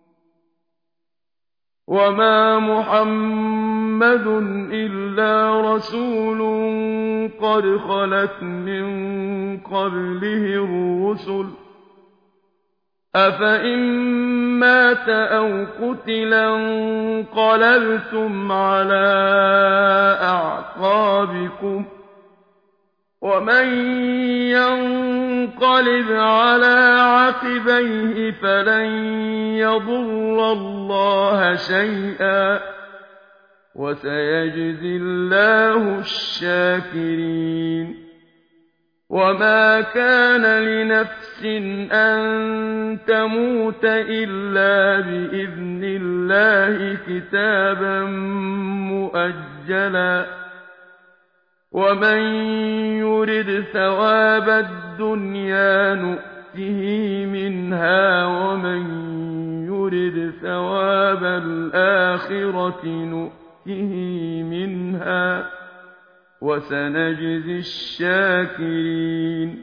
وما محمد إلا رسول قد خلت من قبله الرسل أَفَإِن مَّاتَ أَوْ قُتِلَ انقَلَبْتُمْ عَلَىٰ أَعْقَابِكُمْ ۚ وَمَن يَنقَلِبْ عَلَىٰ عَقِبَيْهِ فَلَن يَضُرَّ اللَّهَ شَيْئًا ۗ وَسَيَجْزِي اللَّهُ الشَّاكِرِينَ. وَمَا كَانَ لِنَفْسٍ أَن تَمُوتَ إِلَّا بِإِذْنِ اللَّهِ كِتَابًا مُّؤَجَّلًا ۗ وَمَن يُرِدْ ثَوَابَ الدُّنْيَا نُؤْتِهِ مِنْهَا وَمَن يُرِدْ ثَوَابَ الْآخِرَةِ نُؤْتِهِ مِنْهَا ۚ وَسَنَجْزِي الشَّاكِرِينَ.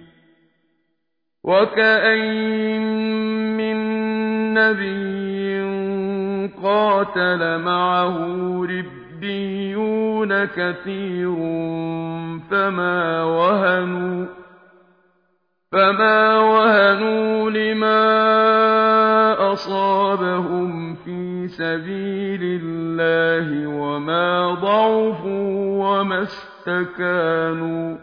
وَكَأَيِّن مِّن نَّبِيٍّ قَاتَلَ مَعَهُ رِبِّيُّونَ كَثِيرٌ فَمَا وَهَنُوا فَمَا وَهَنُوا لِمَا أَصَابَهُمْ فِي سَبِيلِ اللَّهِ وَمَا ضَعُفُوا وَمَا اسْتَكَانُوا ۗ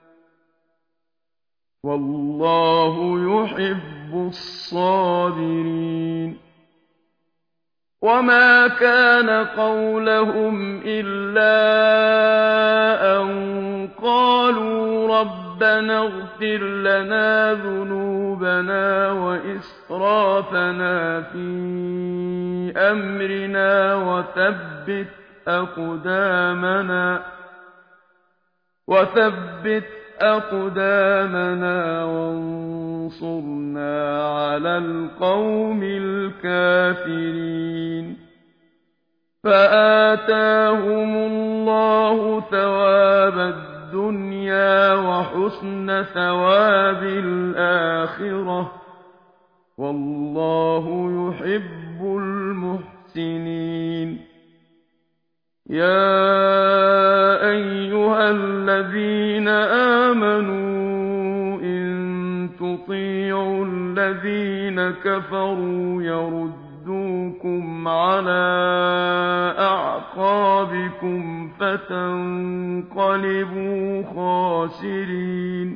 وَاللَّهُ يُحِبُّ الصَّابِرِينَ. وَمَا كَانَ قَوْلَهُمْ إِلَّا أَن قَالُوا رَبَّنَا اغْفِرْ لَنَا ذُنُوبَنَا وَإِسْرَافَنَا فِي أَمْرِنَا وَثَبِّتْ أَقْدَامَنَا وَثَبِّتْ أَقْدَامَنَا وَانصُرْنَا عَلَى الْقَوْمِ الْكَافِرِينَ. فَآتَاهُمُ اللَّهُ ثَوَابَ الدُّنْيَا وَحُسْنَ ثَوَابِ الْآخِرَةِ ۗ وَاللَّهُ يُحِبُّ الْمُحْسِنِينَ. يَا أَيُّهَا الَّذِينَ آمَنُوا إِن تُطِيعُوا الَّذِينَ كَفَرُوا يَرُدُّوكُمْ عَلَىٰ أَعْقَابِكُمْ فَتَنقَلِبُوا خَاسِرِينَ.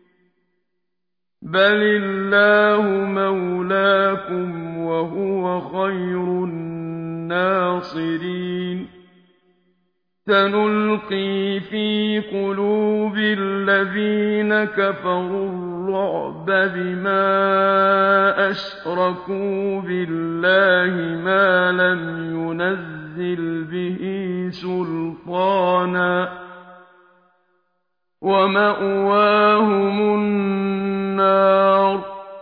بَلِ اللَّهُ مَوْلَاكُمْ وَهُوَ خَيْرُ النَّاصِرِينَ. سَنُلْقِي فِي قُلُوبِ الَّذِينَ كَفَرُوا الرُّعْبَ بِمَا أَشْرَكُوا بِاللَّهِ مَا لَمْ يُنَزِّلْ بِهِ سُلْطَانًا ۖ وَمَأْوَاهُمُ النَّارُ ۖ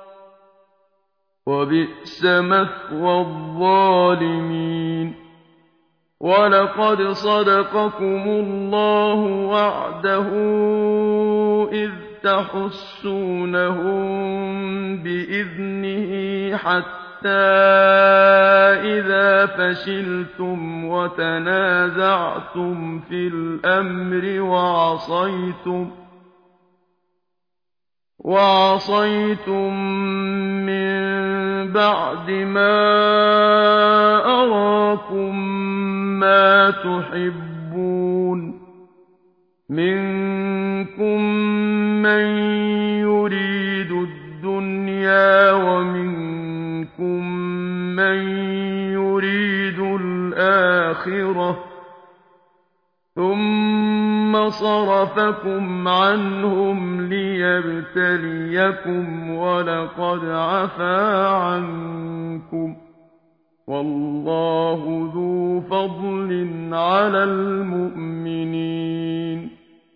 وَبِئْسَ مَثْوَى الظَّالِمِينَ. وَلَقَدْ صَدَقَكُمُ اللَّهُ وَعْدَهُ إِذْ تَحُسُّونَهُم بِإِذْنِهِ حَتَّىٰ إِذَا فَشِلْتُمْ وَتَنَازَعْتُمْ فِي الْأَمْرِ وَعَصَيْتُم وَعَصَيْتُم مِّن بَعْدِ مَا أَرَاكُم مَّا تُحِبُّونَ ۚ مِنكُم مَّن يُرِيدُ الدُّنْيَا وَمِنكُم مَّن يُرِيدُ الْآخِرَةَ ۚ ثُمَّ صَرَفَكُمْ عَنْهُمْ لِيَبْتَلِيَكُمْ ۖ وَلَقَدْ عَفَا عَنكُمْ ۗ وَاللَّهُ ذُو فَضْلٍ عَلَى الْمُؤْمِنِينَ.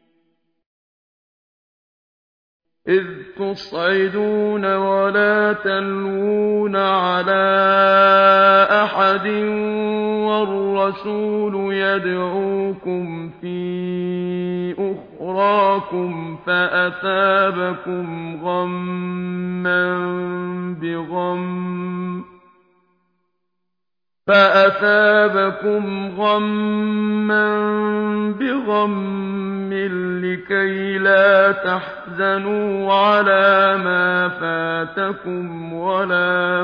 إِذْ تُصْعِدُونَ وَلَا تَلْوُونَ عَلَىٰ أَحَدٍ وَالرَّسُولُ يَدْعُوكُمْ فِي أُخْرَاكُمْ فَأَثَابَكُمْ غَمًّا بِغَمٍّ فَأَثَابَكُمْ غَمًّا بِغَمٍّ لِّكَيْلَا تَحْزَنُوا عَلَىٰ مَا فَاتَكُمْ وَلَا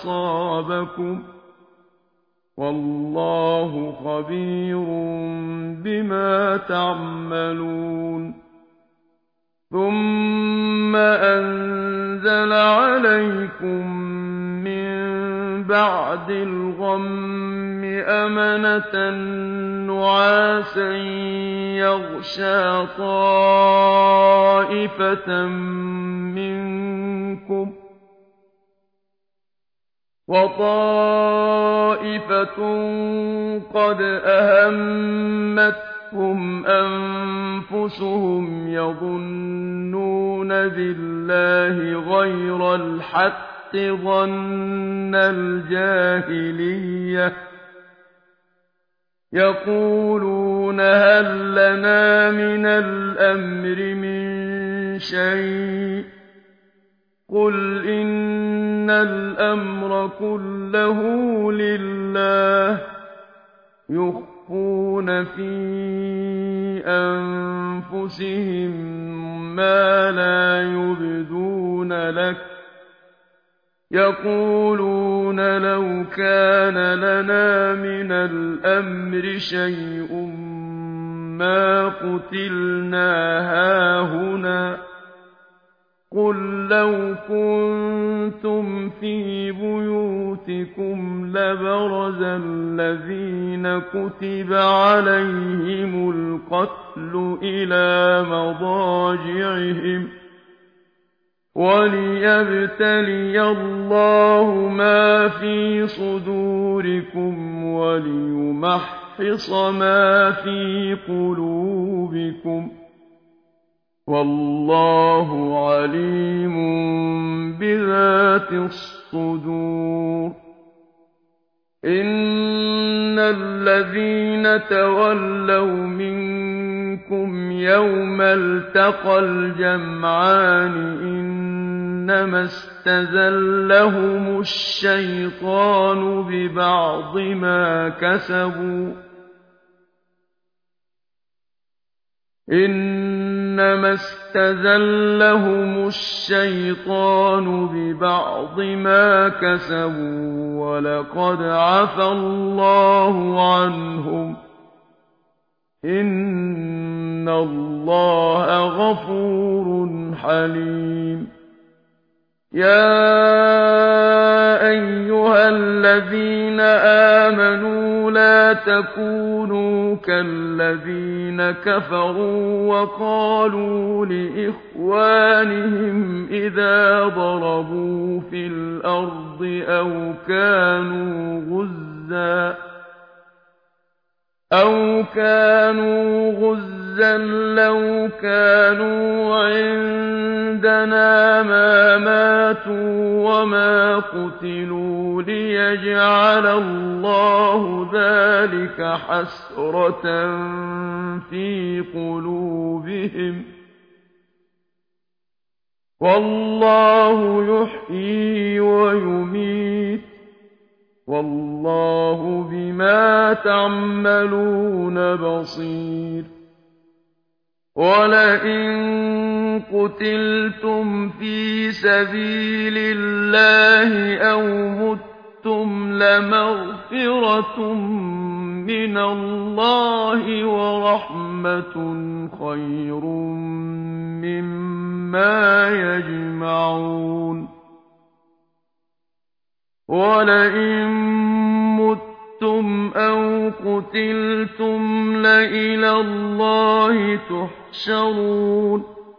أَصَابَكُمْ ۚ وَاللَّهُ خَبِيرٌ بِمَا تَعْمَلُونَ ثُمَّ أَنزَلَ عَلَيْكُم مِّن بَعْدِ الْغَمِّ أَمَنَةً نُّعَاسًا يَغْشَىٰ طَائِفَةً مِّنكُمْ ۖ وَطَائِفَةٌ قَدْ أَهَمَّتْهُمْ أَنفُسُهُمْ يَظُنُّونَ بِاللَّهِ غَيْرَ الْحَقِّ ظَنَّ الْجَاهِلِيَّةِ ۖ يَقُولُونَ هَل لَّنَا مِنَ الْأَمْرِ مِن شَيْءٍ ۗ قُلْ إِنَّ الْأَمْرَ كُلَّهُ لِلَّهِ ۗ يُخْفُونَ فِي أَنفُسِهِم مَّا لَا يُبْدُونَ لَكَ ۖ يَقُولُونَ لَوْ كَانَ لَنَا مِنَ الْأَمْرِ شَيْءٌ مَّا قُتِلْنَا هَاهُنَا ۗ قُل لَّوْ كُنتُمْ فِي بُيُوتِكُمْ لَبَرَزَ الَّذِينَ كُتِبَ عَلَيْهِمُ الْقَتْلُ إِلَىٰ مَضَاجِعِهِمْ ۖ وَلِيَبْتَلِيَ اللَّهُ مَا فِي صُدُورِكُمْ وَلِيُمَحِّصَ مَا فِي قُلُوبِكُمْ ۗ وَاللَّهُ عَلِيمٌ بِذَاتِ الصُّدُورِ إِنَّ الَّذِينَ تَوَلَّوْا مِنكُمْ يَوْمَ الْتَقَى الْجَمْعَانِ إِنَّمَا اسْتَزَلَّهُمُ الشَّيْطَانُ بِبَعْضِ مَا كَسَبُوا إِنَّمَا اسْتَزَلَّهُمُ الشَّيْطَانُ بِبَعْضِ مَا كَسَبُوا ۖ وَلَقَدْ عَفَا اللَّهُ عَنْهُمْ ۗ إِنَّ اللَّهَ غَفُورٌ حَلِيمٌ يَا أَيُّهَا الَّذِينَ آمَنُوا لَا تَكُونُوا كَالَّذِينَ كَفَرُوا وَقَالُوا لِإِخْوَانِهِمْ إِذَا ضَرَبُوا فِي الْأَرْضِ أَوْ كَانُوا غُزًّى أَوْ كَانُوا غُزًّى لَّوْ كَانُوا عِندَنَا مَا مَاتُوا وَمَا قُتِلُوا لِيَجْعَلَ اللَّهُ ذَٰلِكَ حَسْرَةً فِي قُلُوبِهِمْ ۗ وَاللَّهُ يُحْيِي وَيُمِيتُ ۗ وَاللَّهُ بِمَا تَعْمَلُونَ بَصِيرٌ وَلَئِن قُتِلْتُمْ فِي سَبِيلِ اللَّهِ أَوْ مُتُّمْ لَمَغْفِرَةٌ مِّنَ اللَّهِ وَرَحْمَةٌ خَيْرٌ مِّمَّا يَجْمَعُونَ وَلَئِن مُّتُّمْ أَوْ قُتِلْتُمْ لَإِلَى اللَّهِ تُحْشَرُونَ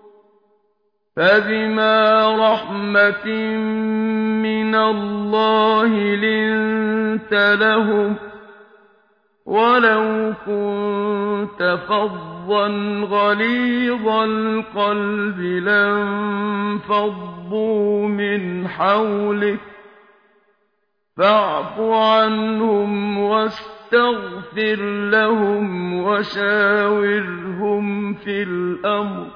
فَبِمَا رَحْمَةٍ مِّنَ اللَّهِ لِنتَ لَهُمْ ۖ وَلَوْ كُنتَ فَظًّا غَلِيظَ الْقَلْبِ لَانفَضُّوا مِنْ حَوْلِكَ فَاعْفُ عَنْهُمْ وَاسْتَغْفِرْ لَهُمْ وَشَاوِرْهُمْ فِي الْأَمْرِ ۖ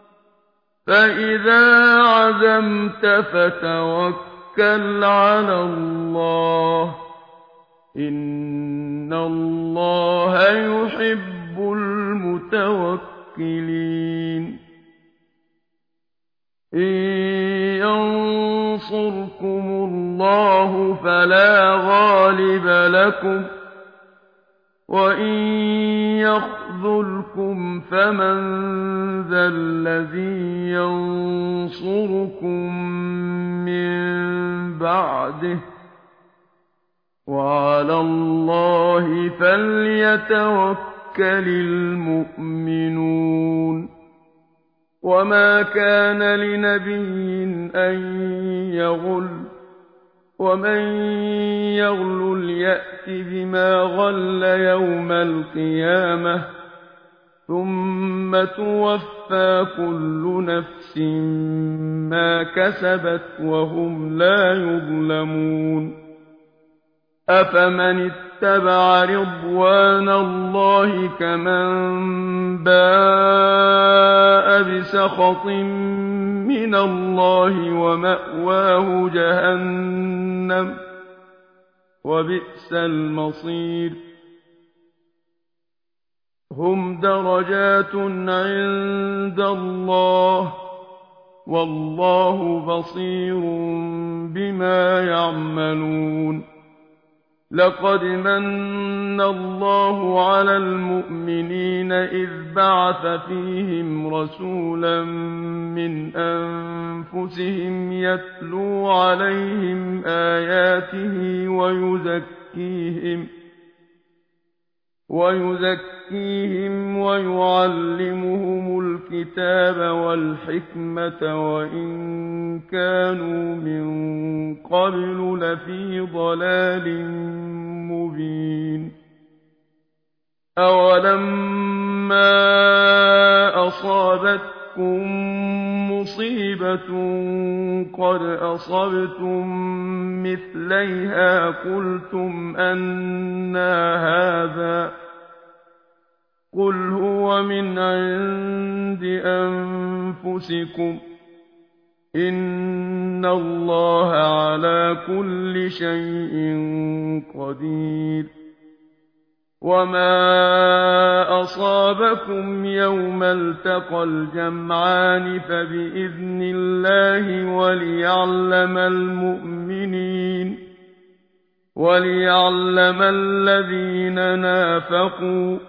فَإِذَا عَزَمْتَ فَتَوَكَّلْ عَلَى اللَّهِ ۚ إِنَّ اللَّهَ يُحِبُّ الْمُتَوَكِّلِينَ إِن يَنصُرْكُمُ اللَّهُ اللَّهُ فَلَا غَالِبَ لَكُمْ ۖ وَإِن يَخْذُلْكُمْ فَمَن ذَا الَّذِي يَنصُرُكُم مِّن بَعْدِهِ ۗ وَعَلَى اللَّهِ فَلْيَتَوَكَّلِ الْمُؤْمِنُونَ وَمَا كَانَ لِنَبِيٍّ أَن يَغُلَّ ۚ وَمَن يَغْلُلْ يَأْتِ بِمَا غَلَّ يَوْمَ الْقِيَامَةِ ۚ ثُمَّ تُوَفَّىٰ كُلُّ نَفْسٍ مَّا كَسَبَتْ وَهُمْ لَا يُظْلَمُونَ أَفَمَنِ اتَّبَعَ رِضْوَانَ اللَّهِ كَمَن بَاءَ بِسَخَطٍ مِّنَ اللَّهِ وَمَأْوَاهُ جَهَنَّمُ ۚ وَبِئْسَ الْمَصِيرُ هُمْ دَرَجَاتٌ عِندَ اللَّهِ ۗ وَاللَّهُ بَصِيرٌ بِمَا يَعْمَلُونَ لَقَدْ مَنَّ اللَّهُ عَلَى الْمُؤْمِنِينَ إِذْ بَعَثَ فِيهِمْ رَسُولًا مِّنْ أَنفُسِهِمْ يَتْلُو عَلَيْهِمْ آيَاتِهِ وَيُزَكِّيهِمْ وَيُزَكِّيهِمْ وَيُعَلِّمُهُمُ الْكِتَابَ وَالْحِكْمَةَ وَإِن كَانُوا مِن قَبْلُ لَفِي ضَلَالٍ مُّبِينٍ أَوَلَمَّا أَصَابَتْكُم مُّصِيبَةٌ قَدْ أَصَبْتُم مِّثْلَيْهَا قُلْتُمْ أَنَّىٰ هَٰذَا ۖ قُلْ هُوَ مِنْ عِندِ أَنفُسِكُمْ ۗ إِنَّ اللَّهَ عَلَىٰ كُلِّ شَيْءٍ قَدِيرٌ وَمَا أَصَابَكُمْ يَوْمَ الْتَقَى الْجَمْعَانِ فَبِإِذْنِ اللَّهِ وَلِيَعْلَمَ الْمُؤْمِنِينَ وَلِيَعْلَمَ الَّذِينَ نَافَقُوا ۚ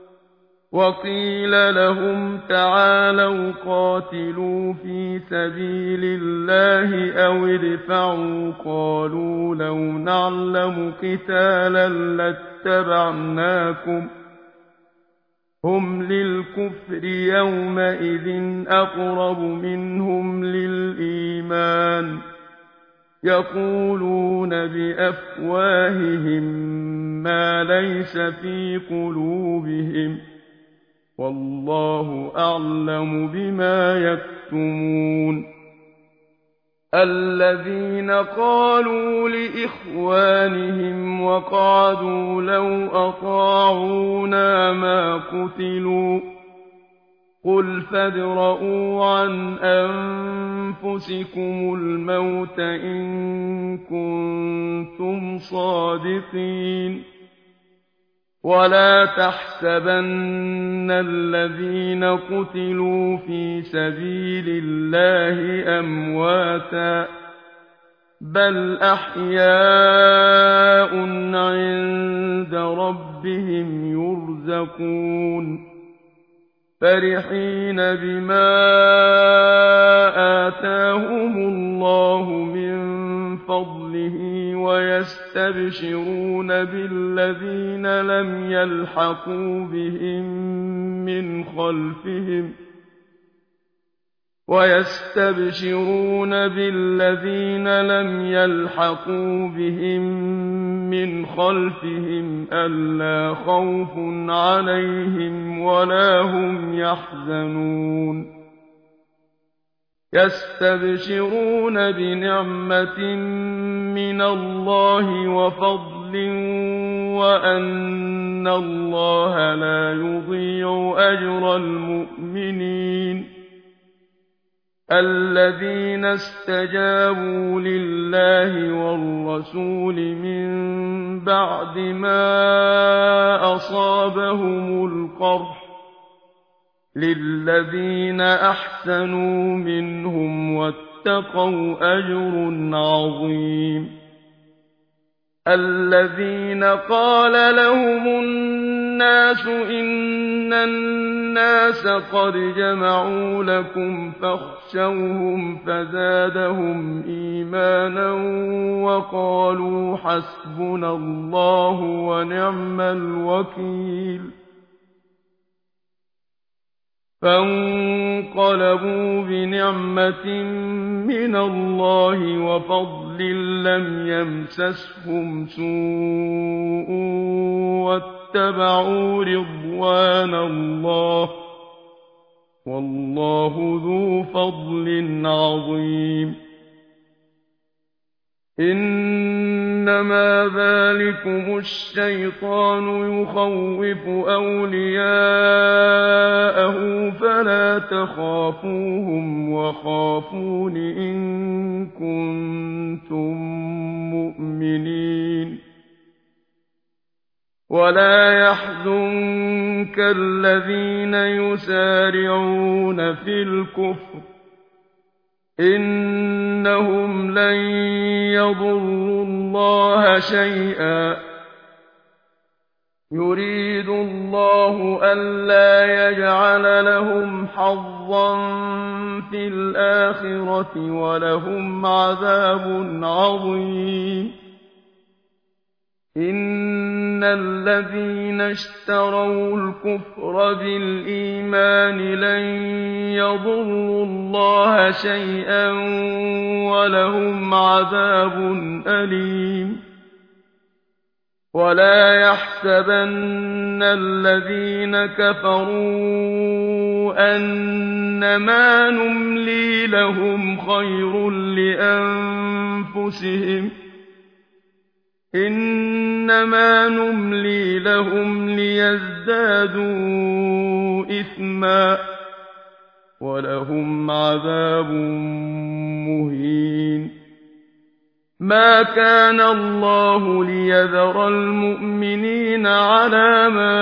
وَقِيلَ لَهُمْ تَعَالَوْا قَاتِلُوا فِي سَبِيلِ اللَّهِ أَوِ ادْفَعُوا ۖ قَالُوا لَوْ نَعْلَمُ قِتَالًا لَّاتَّبَعْنَاكُمْ ۗ هُمْ لِلْكُفْرِ يَوْمَئِذٍ أَقْرَبُ مِنْهُمْ لِلْإِيمَانِ ۚ يَقُولُونَ بِأَفْوَاهِهِم مَّا لَيْسَ فِي قُلُوبِهِمْ ۗ وَاللَّهُ أَعْلَمُ بِمَا يَكْتُمُونَ الَّذِينَ قَالُوا لِإِخْوَانِهِمْ وَقَعَدُوا لَوْ أَطَاعُونَا مَا قُتِلُوا ۗ قُلْ فَادْرَءُوا عَنْ أَنفُسِكُمُ الْمَوْتَ إِن كُنتُمْ صَادِقِينَ وَلَا تَحْسَبَنَّ الَّذِينَ قُتِلُوا فِي سَبِيلِ اللَّهِ أَمْوَاتًا ۚ بَلْ أَحْيَاءٌ عِندَ رَبِّهِمْ يُرْزَقُونَ فَرِحِينَ بِمَا آتَاهُمُ اللَّهُ مِن فَضْلِهِ وَيَسْتَبْشِرُونَ بِالَّذِينَ لَمْ يَلْحَقُوا بِهِم مِّنْ خَلْفِهِمْ وَيَسْتَبْشِرُونَ بِالَّذِينَ لَمْ يَلْحَقُوا بِهِم مِّنْ خَلْفِهِمْ أَلَّا خَوْفٌ عَلَيْهِمْ وَلَا هُمْ يَحْزَنُونَ يَسْتَبْشِرُونَ بِنِعْمَةٍ مِّنَ اللَّهِ وَفَضْلٍ وَأَنَّ اللَّهَ لَا يُضِيعُ أَجْرَ الْمُؤْمِنِينَ الَّذِينَ اسْتَجَابُوا لِلَّهِ وَالرَّسُولِ مِن بَعْدِ مَا أَصَابَهُمُ الْقَرْحُ ۚ لِلَّذِينَ أَحْسَنُوا مِنْهُمْ وَاتَّقَوْا أَجْرٌ عَظِيمٌ الذين قال لهم الناس إن الناس قد جمعوا لكم فاخشوهم فزادهم إيمانا وقالوا حسبنا الله ونعم الوكيل فانقلبوا بنعمة من الله وفضل لم يمسسهم سوء واتبعوا رضوان الله والله ذو فضل عظيم إنما ذلكم الشيطان يخوف أولياءه فلا تخافوهم وخافون إن كنتم مؤمنين ولا يحزنك الذين يسارعون في الكفر إنهم لن يضروا الله شيئا يريد الله ألا يجعل لهم حظا في الآخرة ولهم عذاب عظيم إن الذين اشتروا الكفر بالإيمان لن يضروا الله شيئا ولهم عذاب أليم ولا يحسبن الذين كفروا أنما نملي لهم خير لأنفسهم إنما نملي لهم ليزدادوا إثما ولهم عذاب مهين ما كان الله ليذر المؤمنين على ما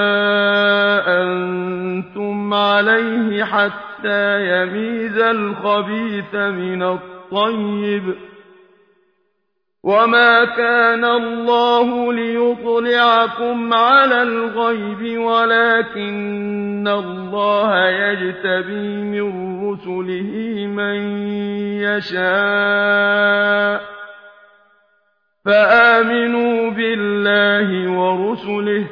أنتم عليه حتى يميز الخبيث من الطيب وما كان الله ليطلعكم على الغيب ولكن الله يجتبي من رسله من يشاء فآمنوا بالله ورسله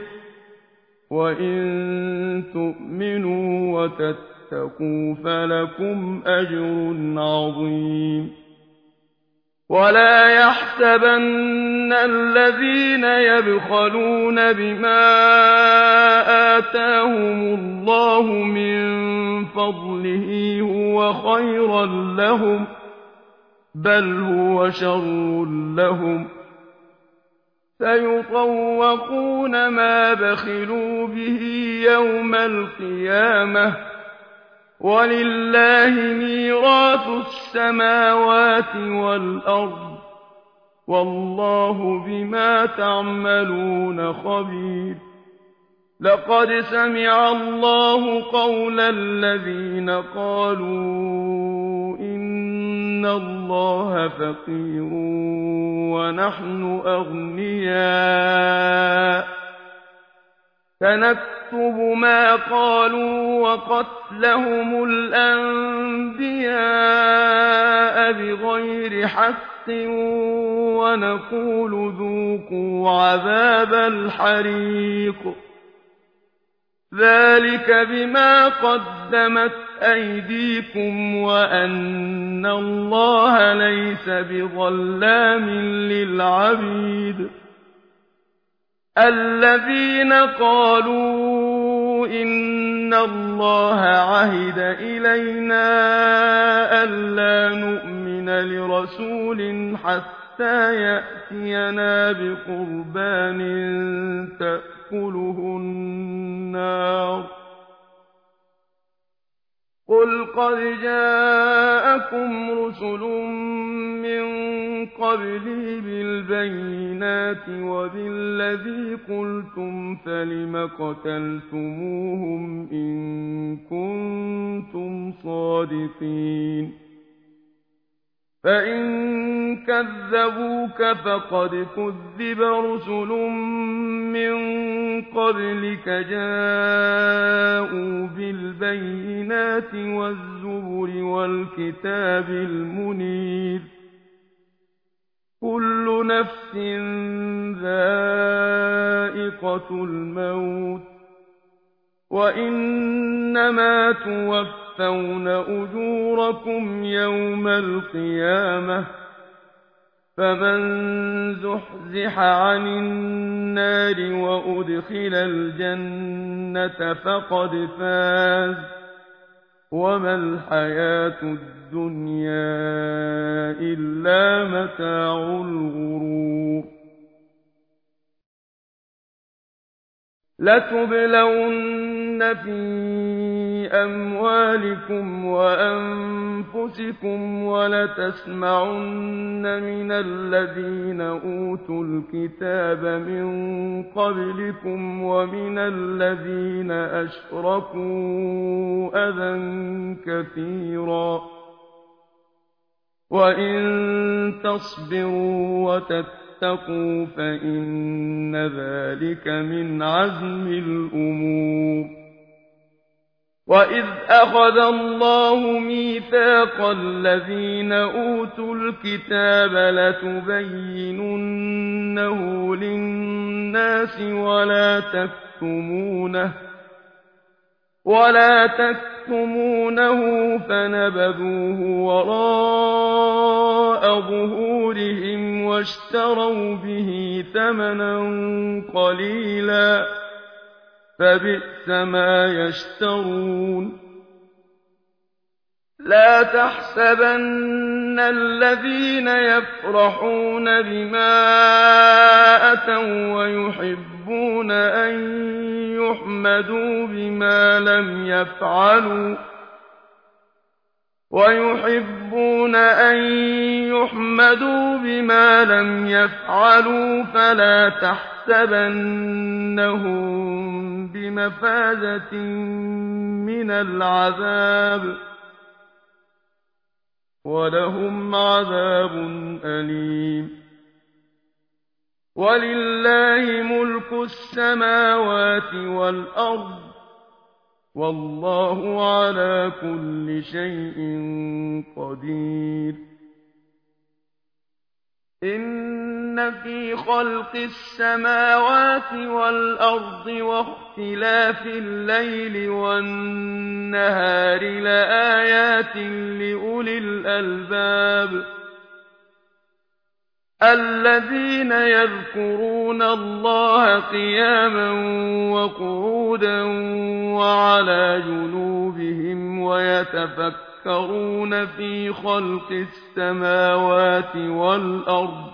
وإن تؤمنوا وتتقوا فلكم أجر عظيم ولا يحسبن الذين يبخلون بما آتاهم الله من فضله هو خيرا لهم بل هو شر لهم سيطوقون ما بخلوا به يوم القيامة ولله ميراث السماوات والأرض والله بما تعملون خبير لقد سمع الله قول الذين قالوا إن الله فقير ونحن أغنياء سنكتب ما قالوا وقتلهم الأنبياء بغير حق ونقول ذوقوا عذاب الحريق ذلك بما قدمت أيديكم وأن الله ليس بظلام للعبيد الذين قالوا إن الله عهد إلينا ألا نؤمن لرسول حتى يأتينا بقربان تأكله النار قل قد جاءكم رسل من قبلي بالبينات وبالذي قلتم فلم قتلتموهم إن كنتم صادقين فإن كذبوك فقد كذب رسل من قبلك جاءوا بالبينات والزبر والكتاب المنير كل نفس ذائقة الموت وإنما توفون أجوركم يوم القيامة فمن زحزح عن النار وأدخل الجنة فقد فاز وما الحياة الدنيا إلا متاع الغرور لتبلون في أموالكم وأنفسكم ولتسمعن من الذين أوتوا الكتاب من قبلكم ومن الذين أشركوا أذى كثيرا وإن تصبروا وتتقوا فإن ذلك من عزم الأمور وإذ أخذ الله ميثاق الذين أوتوا الكتاب لتبيننه للناس ولا تكتمونه ولا تكتمونه فنبذوه وراء ظهورهم واشتروا به ثمنا قليلا فبئس ما يشترون لا تحسبن الذين يفرحون بما أتوا ويحبون أن يحمدوا بما لم يفعلوا ويحبون أن يحمدوا بما لم يفعلوا فلا تحسبنهم بمفازة من العذاب ولهم عذاب أليم ولله ملك السماوات والأرض والله على كل شيء قدير إن في خلق السماوات والأرض واختلاف الليل والنهار لآيات لأولي الألباب الذين يذكرون الله قياما وقعودا وعلى جنوبهم ويتفكرون في خلق السماوات والأرض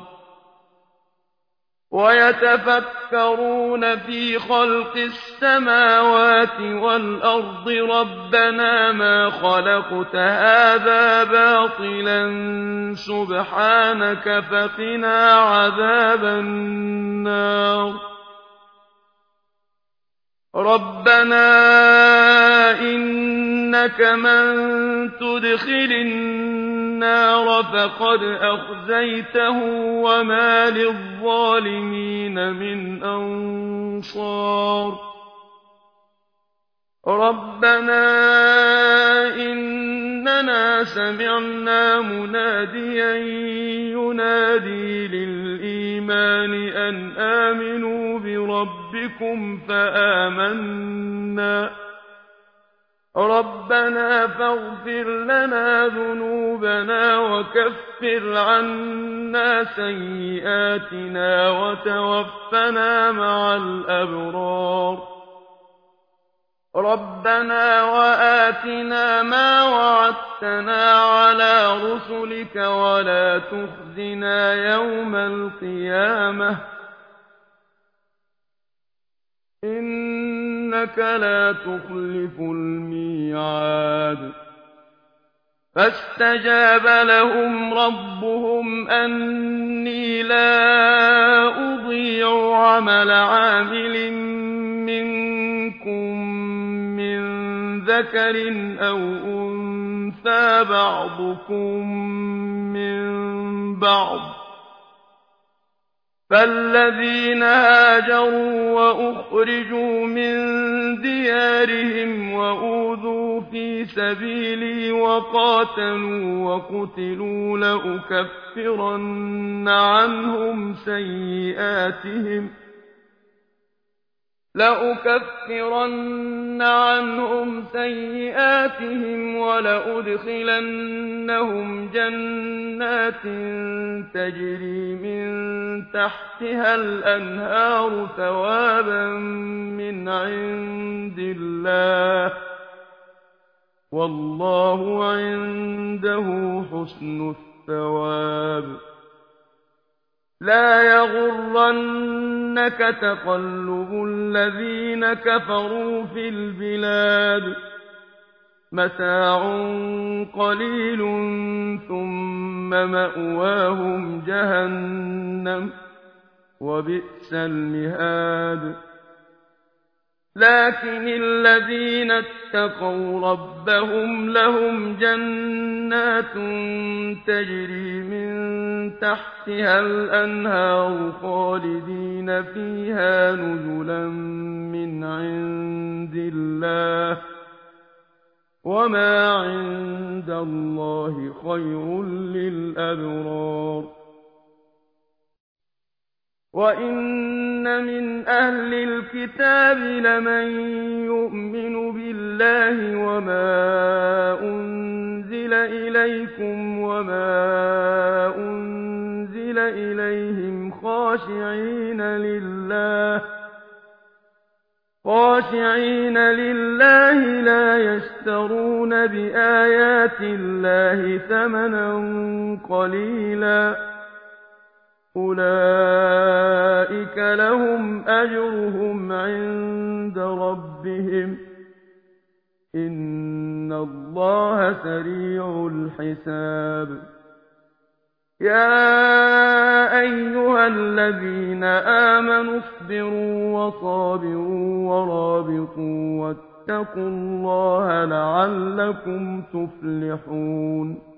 ويتفكرون في خلق السماوات والأرض ربنا ما خلقت هذا باطلا سبحانك فقنا عذاب النار ربنا إنك من تدخل النار فقد أخزيته وما للظالمين من أنصار ربنا إننا سمعنا مناديا ينادي للإيمان أن آمنوا بربكم فآمنا ربنا فاغفر لنا ذنوبنا وكفر عنا سيئاتنا وتوفنا مع الأبرار ربنا وآتنا ما وعدتنا على رسلك ولا تخزنا يوم القيامة إنك لا تخلف الميعاد فاستجاب لهم ربهم أني لا أضيع عمل عامل منكم من ذكر أو أنثى بعضكم من بعض فالذين هاجروا وأخرجوا من ديارهم وأوذوا في سبيلي وقاتلوا وقتلوا لأكفرن عنهم سيئاتهم لأكفرن عنهم سيئاتهم ولأدخلنهم جنات تجري من تحتها الأنهار ثوابا من عند الله والله عنده حسن الثواب لا يغرنك تقلب الذين كفروا في البلاد متاع قليل ثم مأواهم جهنم وبئس المهاد لكن الذين اتقوا ربهم لهم جنات تجري من تحتها الأنهار خالدين فيها نزلا من عند الله وما عند الله خير للأبرار وَإِنَّ مِنْ أَهْلِ الْكِتَابِ لَمَن يُؤْمِنُ بِاللَّهِ وَمَا أُنزِلَ إِلَيْكُمْ وَمَا أُنزِلَ إِلَيْهِمْ خَاشِعِينَ لِلَّهِ خاشعين لله لا يشترون بآيات الله ثمنا قليلا أولئك لهم أجرهم عند ربهم إن الله سريع الحساب يا أيها الذين آمنوا اصبروا وصابروا ورابطوا واتقوا الله لعلكم تفلحون